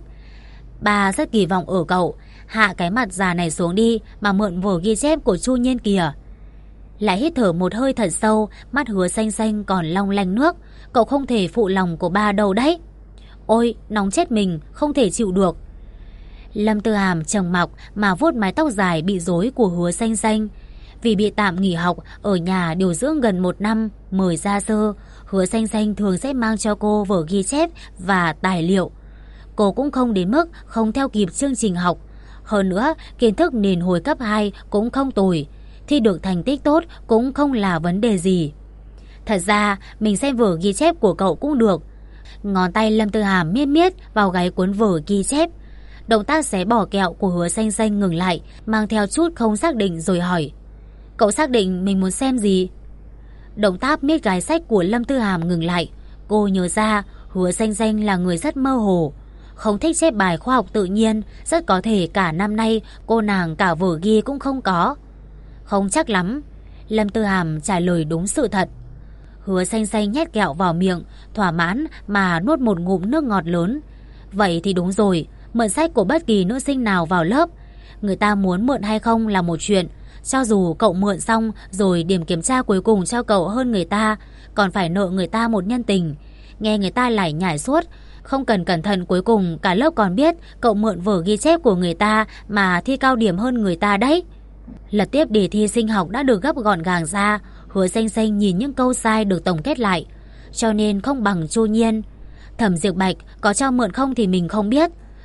Bà rất kỳ vọng ở cậu, hạ cái mặt già này xuống đi mà mượn vở ghi chép của Chu Nhiên kìa. Lại hít thở một hơi thật sâu, mắt Hứa Xanh Xanh còn long lanh nước. Cậu không thể phụ lòng của ba đâu đấy. Ôi, nóng chết mình, không thể chịu được. Lâm Tư Hàm trầm mặc mà vuốt mái tóc dài bị rối của Hứa Xanh Xanh. Vì bị tạm nghỉ học ở nhà điều dưỡng gần 1 năm, mời gia sư, Hứa Xanh Xanh thường sẽ mang cho cô vở ghi chép và tài liệu. Cô cũng không đến mức không theo kịp chương trình học. Hơn nữa, kiến thức nền hồi cấp 2 cũng không tồi. Thi được thành tích tốt cũng không là vấn đề gì. Thật ra, mình xem vở ghi chép của cậu cũng được. Ngón tay Lâm Tư Hàm miết miết vào gáy cuốn vở ghi chép. Động tác xé bỏ kẹo của Hứa Xanh Xanh ngừng lại, mang theo chút không xác định rồi hỏi. Cậu xác định mình muốn xem gì? Động tác miết gái sách của Lâm Tư Hàm ngừng lại. Cô nhớ ra Hứa Xanh Xanh là người rất mơ hồ, không thích chép bài khoa học tự nhiên. Rất có thể cả năm nay cô nàng cả vở ghi cũng không có. Không chắc lắm. Lâm Tư Hàm trả lời đúng sự thật. Hứa Xanh Xanh nhét kẹo vào miệng, thỏa mãn mà nuốt một ngụm nước ngọt lớn. Vậy thì đúng rồi, mượn sách của bất kỳ nữ sinh nào vào lớp, người ta muốn mượn hay không là một chuyện. Cho dù cậu mượn xong rồi điểm kiểm tra cuối cùng cho cậu hơn người ta, còn phải nợ người ta một nhân tình. Nghe người ta lải nhải suốt, không cần cẩn thận cuối cùng cả lớp còn biết cậu mượn vở ghi chép của người ta mà thi cao điểm hơn người ta đấy. Lật tiếp đề thi sinh học đã được gấp gọn gàng ra. Hứa Xanh Xanh nhìn những câu sai được tổng kết lại, cho nên không bằng Chu Nhiên. Thẩm Diệp Bạch có cho mượn không thì mình không biết.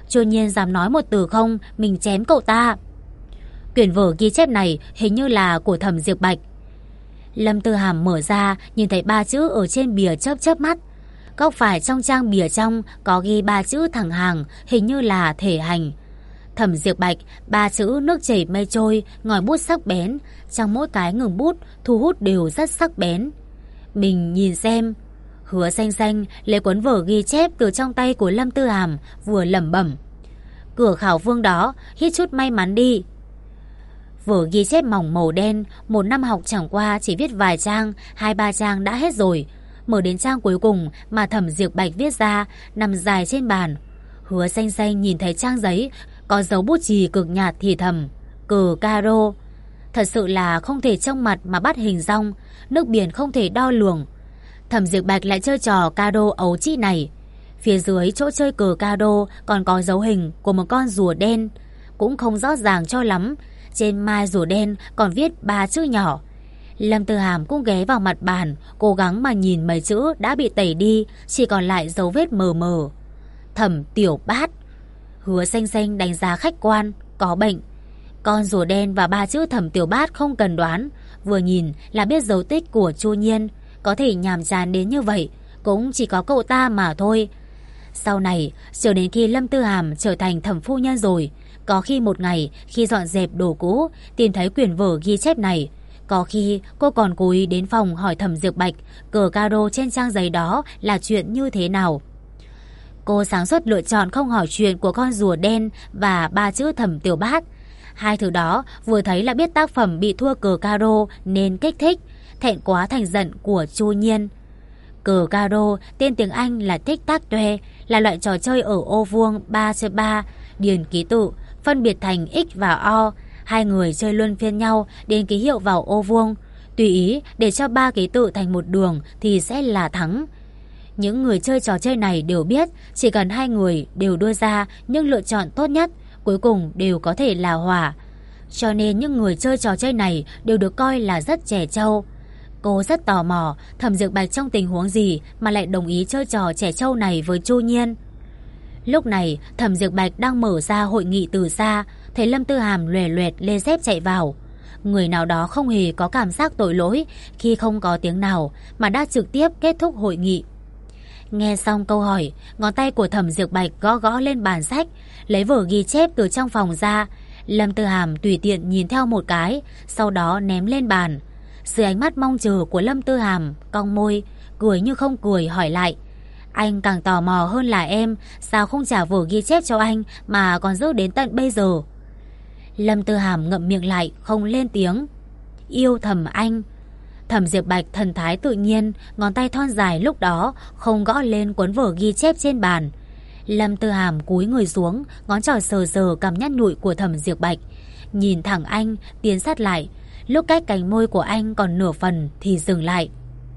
Chu Nhiên dám nói một từ không, mình chém cậu ta. Quyển vở ghi chép này hình như là của Thẩm Diệp Bạch. Lâm Tư Hàm mở ra, nhìn thấy 3 chữ ở trên bìa chớp chớp mắt. Góc phải trong trang bìa trong có ghi 3 chữ thẳng hàng, hình như là thể hành. Thẩm Diệp Bạch, 3 chữ nước chảy mây trôi, ngòi bút sắc bén, trong mỗi cái ngừng bút thu hút đều rất sắc bén. Mình nhìn xem. Hứa Xanh Xanh lấy cuốn vở ghi chép từ trong tay của Lâm Tư Hàm, vừa lẩm bẩm: cửa khảo vương đó, hít chút may mắn đi. Vở ghi chép mỏng màu đen, một năm học chẳng qua chỉ viết vài trang, 2-3 trang đã hết rồi. Mở đến trang cuối cùng mà Thẩm Diệp Bạch viết ra, nằm dài trên bàn. Hứa Xanh Xanh nhìn thấy trang giấy có dấu bút chì cực nhạt thì thầm: cờ caro. Thật sự là không thể trông mặt mà bắt hình dong, nước biển không thể đo lường. Thẩm Diệp Bạch lại chơi trò caro ấu trĩ này. Phía dưới chỗ chơi cờ caro còn có dấu hình của một con rùa đen, cũng không rõ ràng cho lắm. Trên mai rùa đen còn viết 3 chữ nhỏ. Lâm Tư Hàm cũng ghé vào mặt bàn, cố gắng mà nhìn mấy chữ đã bị tẩy đi, chỉ còn lại dấu vết mờ mờ. Thẩm Tiểu Bát. Hứa Xanh Xanh đánh giá khách quan, có bệnh. Con rùa đen và 3 chữ Thẩm Tiểu Bát không cần đoán, vừa nhìn là biết dấu tích của Chu Nhiên. Có thể nhàm chán đến như vậy cũng chỉ có cậu ta mà thôi. Sau này, chờ đến khi Lâm Tư Hàm trở thành thẩm phu nhân rồi, có khi một ngày khi dọn dẹp đồ cũ tìm thấy quyển vở ghi chép này, có khi cô còn cố ý đến phòng hỏi Thẩm Diệp Bạch cờ caro trên trang giấy đó là chuyện như thế nào. Cô sáng suốt lựa chọn không hỏi chuyện của con rùa đen và 3 chữ Thẩm Tiểu Bát. Hai thứ đó vừa thấy là biết tác phẩm bị thua cờ caro nên kích thích, thẹn quá thành giận của Chu Nhiên. Cờ caro tên tiếng Anh là tic tac toe, là loại trò chơi ở ô vuông 3x3, điền ký tự, phân biệt thành x và o. Hai người chơi luân phiên nhau điền ký hiệu vào ô vuông, tùy ý để cho 3 ký tự thành một đường thì sẽ là thắng. Những người chơi trò chơi này đều biết chỉ cần hai người đều đưa ra những lựa chọn tốt nhất, cuối cùng đều có thể là hòa. Cho nên những người chơi trò chơi này đều được coi là rất trẻ trâu. Cô rất tò mò Thẩm Diệp Bạch trong tình huống gì mà lại đồng ý chơi trò trẻ trâu này với Chu Nhiên. Lúc này Thẩm Diệp Bạch đang mở ra hội nghị từ xa, thấy Lâm Tư Hàm loè loẹt lê dép chạy vào. Người nào đó không hề có cảm giác tội lỗi khi không có tiếng nào mà đã trực tiếp kết thúc hội nghị. Nghe xong câu hỏi, ngón tay của Thẩm Diệp Bạch gõ gõ lên bàn sách, lấy vở ghi chép từ trong phòng ra. Lâm Tư Hàm tùy tiện nhìn theo một cái, sau đó ném lên bàn. Dưới ánh mắt mong chờ của Lâm Tư Hàm, cong môi, cười như không cười hỏi lại: anh càng tò mò hơn là em, sao không trả vở ghi chép cho anh mà còn giữ đến tận bây giờ? Lâm Tư Hàm ngậm miệng lại, không lên tiếng. Yêu thầm anh. Thẩm Diệp Bạch thần thái tự nhiên, ngón tay thon dài lúc đó không gõ lên cuốn vở ghi chép trên bàn. Lâm Tư Hàm cúi người xuống, ngón trỏ sờ sờ cằm nhăn nhụi của Thẩm Diệp Bạch, nhìn thẳng anh, tiến sát lại. Lúc cách cánh môi của anh còn nửa phần thì dừng lại.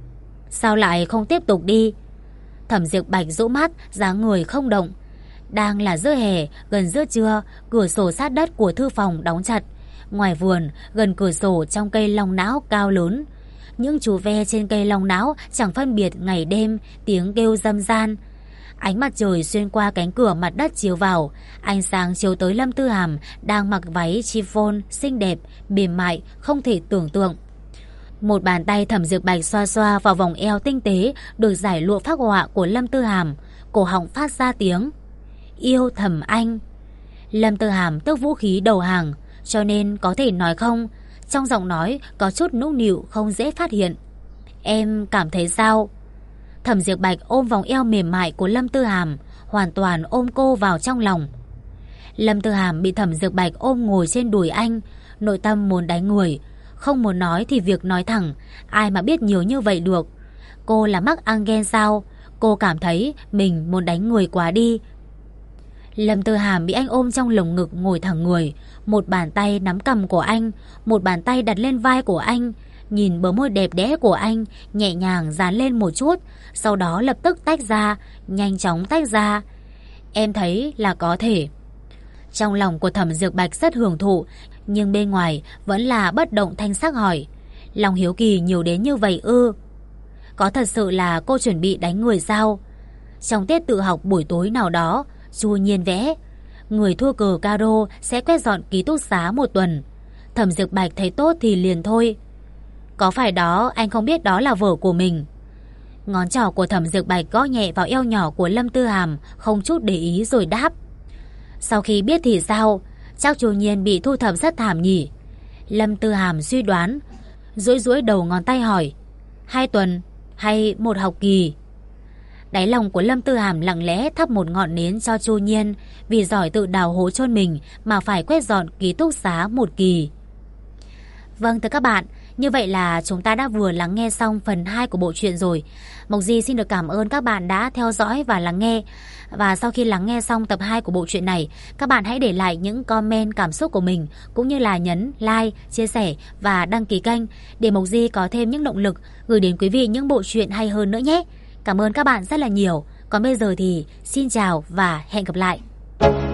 Sao lại không tiếp tục đi? Thẩm Diệp Bạch rũ mắt, dáng người không động. Đang là giữa hè, gần giữa trưa, cửa sổ sát đất của thư phòng đóng chặt. Ngoài vườn, gần cửa sổ trong cây long não cao lớn, những chú ve trên cây long não chẳng phân biệt ngày đêm, tiếng kêu râm ran. Ánh mặt trời xuyên qua cánh cửa mặt đất chiếu vào, ánh sáng chiếu tới Lâm Tư Hàm đang mặc váy chiffon xinh đẹp, mềm mại, không thể tưởng tượng. Một bàn tay Thẩm Diệp Bạch xoa xoa vào vòng eo tinh tế được giải lụa phác họa của Lâm Tư Hàm, cổ họng phát ra tiếng yêu thầm anh. Lâm Tư Hàm tước vũ khí đầu hàng, cho nên có thể nói không. Trong giọng nói có chút nũng nịu không dễ phát hiện. Em cảm thấy sao? Thẩm Diệp Bạch ôm vòng eo mềm mại của Lâm Tư Hàm, hoàn toàn ôm cô vào trong lòng. Lâm Tư Hàm bị Thẩm Diệp Bạch ôm ngồi trên đùi anh, nội tâm muốn đánh người. Không muốn nói thì việc nói thẳng, ai mà biết nhiều như vậy được. Cô là mắc ăn ghen sao? Cô cảm thấy mình muốn đánh người quá đi. Lâm Tư Hàm bị anh ôm trong lồng ngực ngồi thẳng người, một bàn tay nắm cằm của anh, một bàn tay đặt lên vai của anh, nhìn bờ môi đẹp đẽ của anh nhẹ nhàng dán lên một chút, sau đó lập tức tách ra, nhanh chóng tách ra. Em thấy là có thể. Trong lòng của Thẩm Diệp Bạch rất hưởng thụ, nhưng bên ngoài vẫn là bất động thanh sắc hỏi: lòng hiếu kỳ nhiều đến như vậy ư? Có thật sự là cô chuẩn bị đánh người sao? Trong tiết tự học buổi tối nào đó, Chu Nhiên vẽ người thua cờ caro sẽ quét dọn ký túc xá 1 tuần. Thẩm Diệp Bạch thấy tốt thì liền thôi. Có phải đó anh không biết đó là vở của mình? Ngón trỏ của Thẩm Diệp Bạch gõ nhẹ vào eo nhỏ của Lâm Tư Hàm, không chút để ý rồi đáp. Sau khi biết thì sao? Chắc Chu Nhiên bị thu thập rất thảm nhỉ? Lâm Tư Hàm suy đoán, duỗi đầu ngón tay hỏi. 2 tuần hay 1 học kỳ? Đáy lòng của Lâm Tư Hàm lặng lẽ thắp một ngọn nến cho Chu Nhiên, vì giỏi tự đào hố chôn mình mà phải quét dọn ký túc xá 1 kỳ. Vâng thưa các bạn, như vậy là chúng ta đã vừa lắng nghe xong phần 2 của bộ truyện rồi. Mộc Di xin được cảm ơn các bạn đã theo dõi và lắng nghe. Và sau khi lắng nghe xong tập 2 của bộ truyện này, các bạn hãy để lại những comment cảm xúc của mình, cũng như là nhấn like, chia sẻ và đăng ký kênh để Mộc Di có thêm những động lực gửi đến quý vị những bộ truyện hay hơn nữa nhé. Cảm ơn các bạn rất là nhiều. Còn bây giờ thì xin chào và hẹn gặp lại.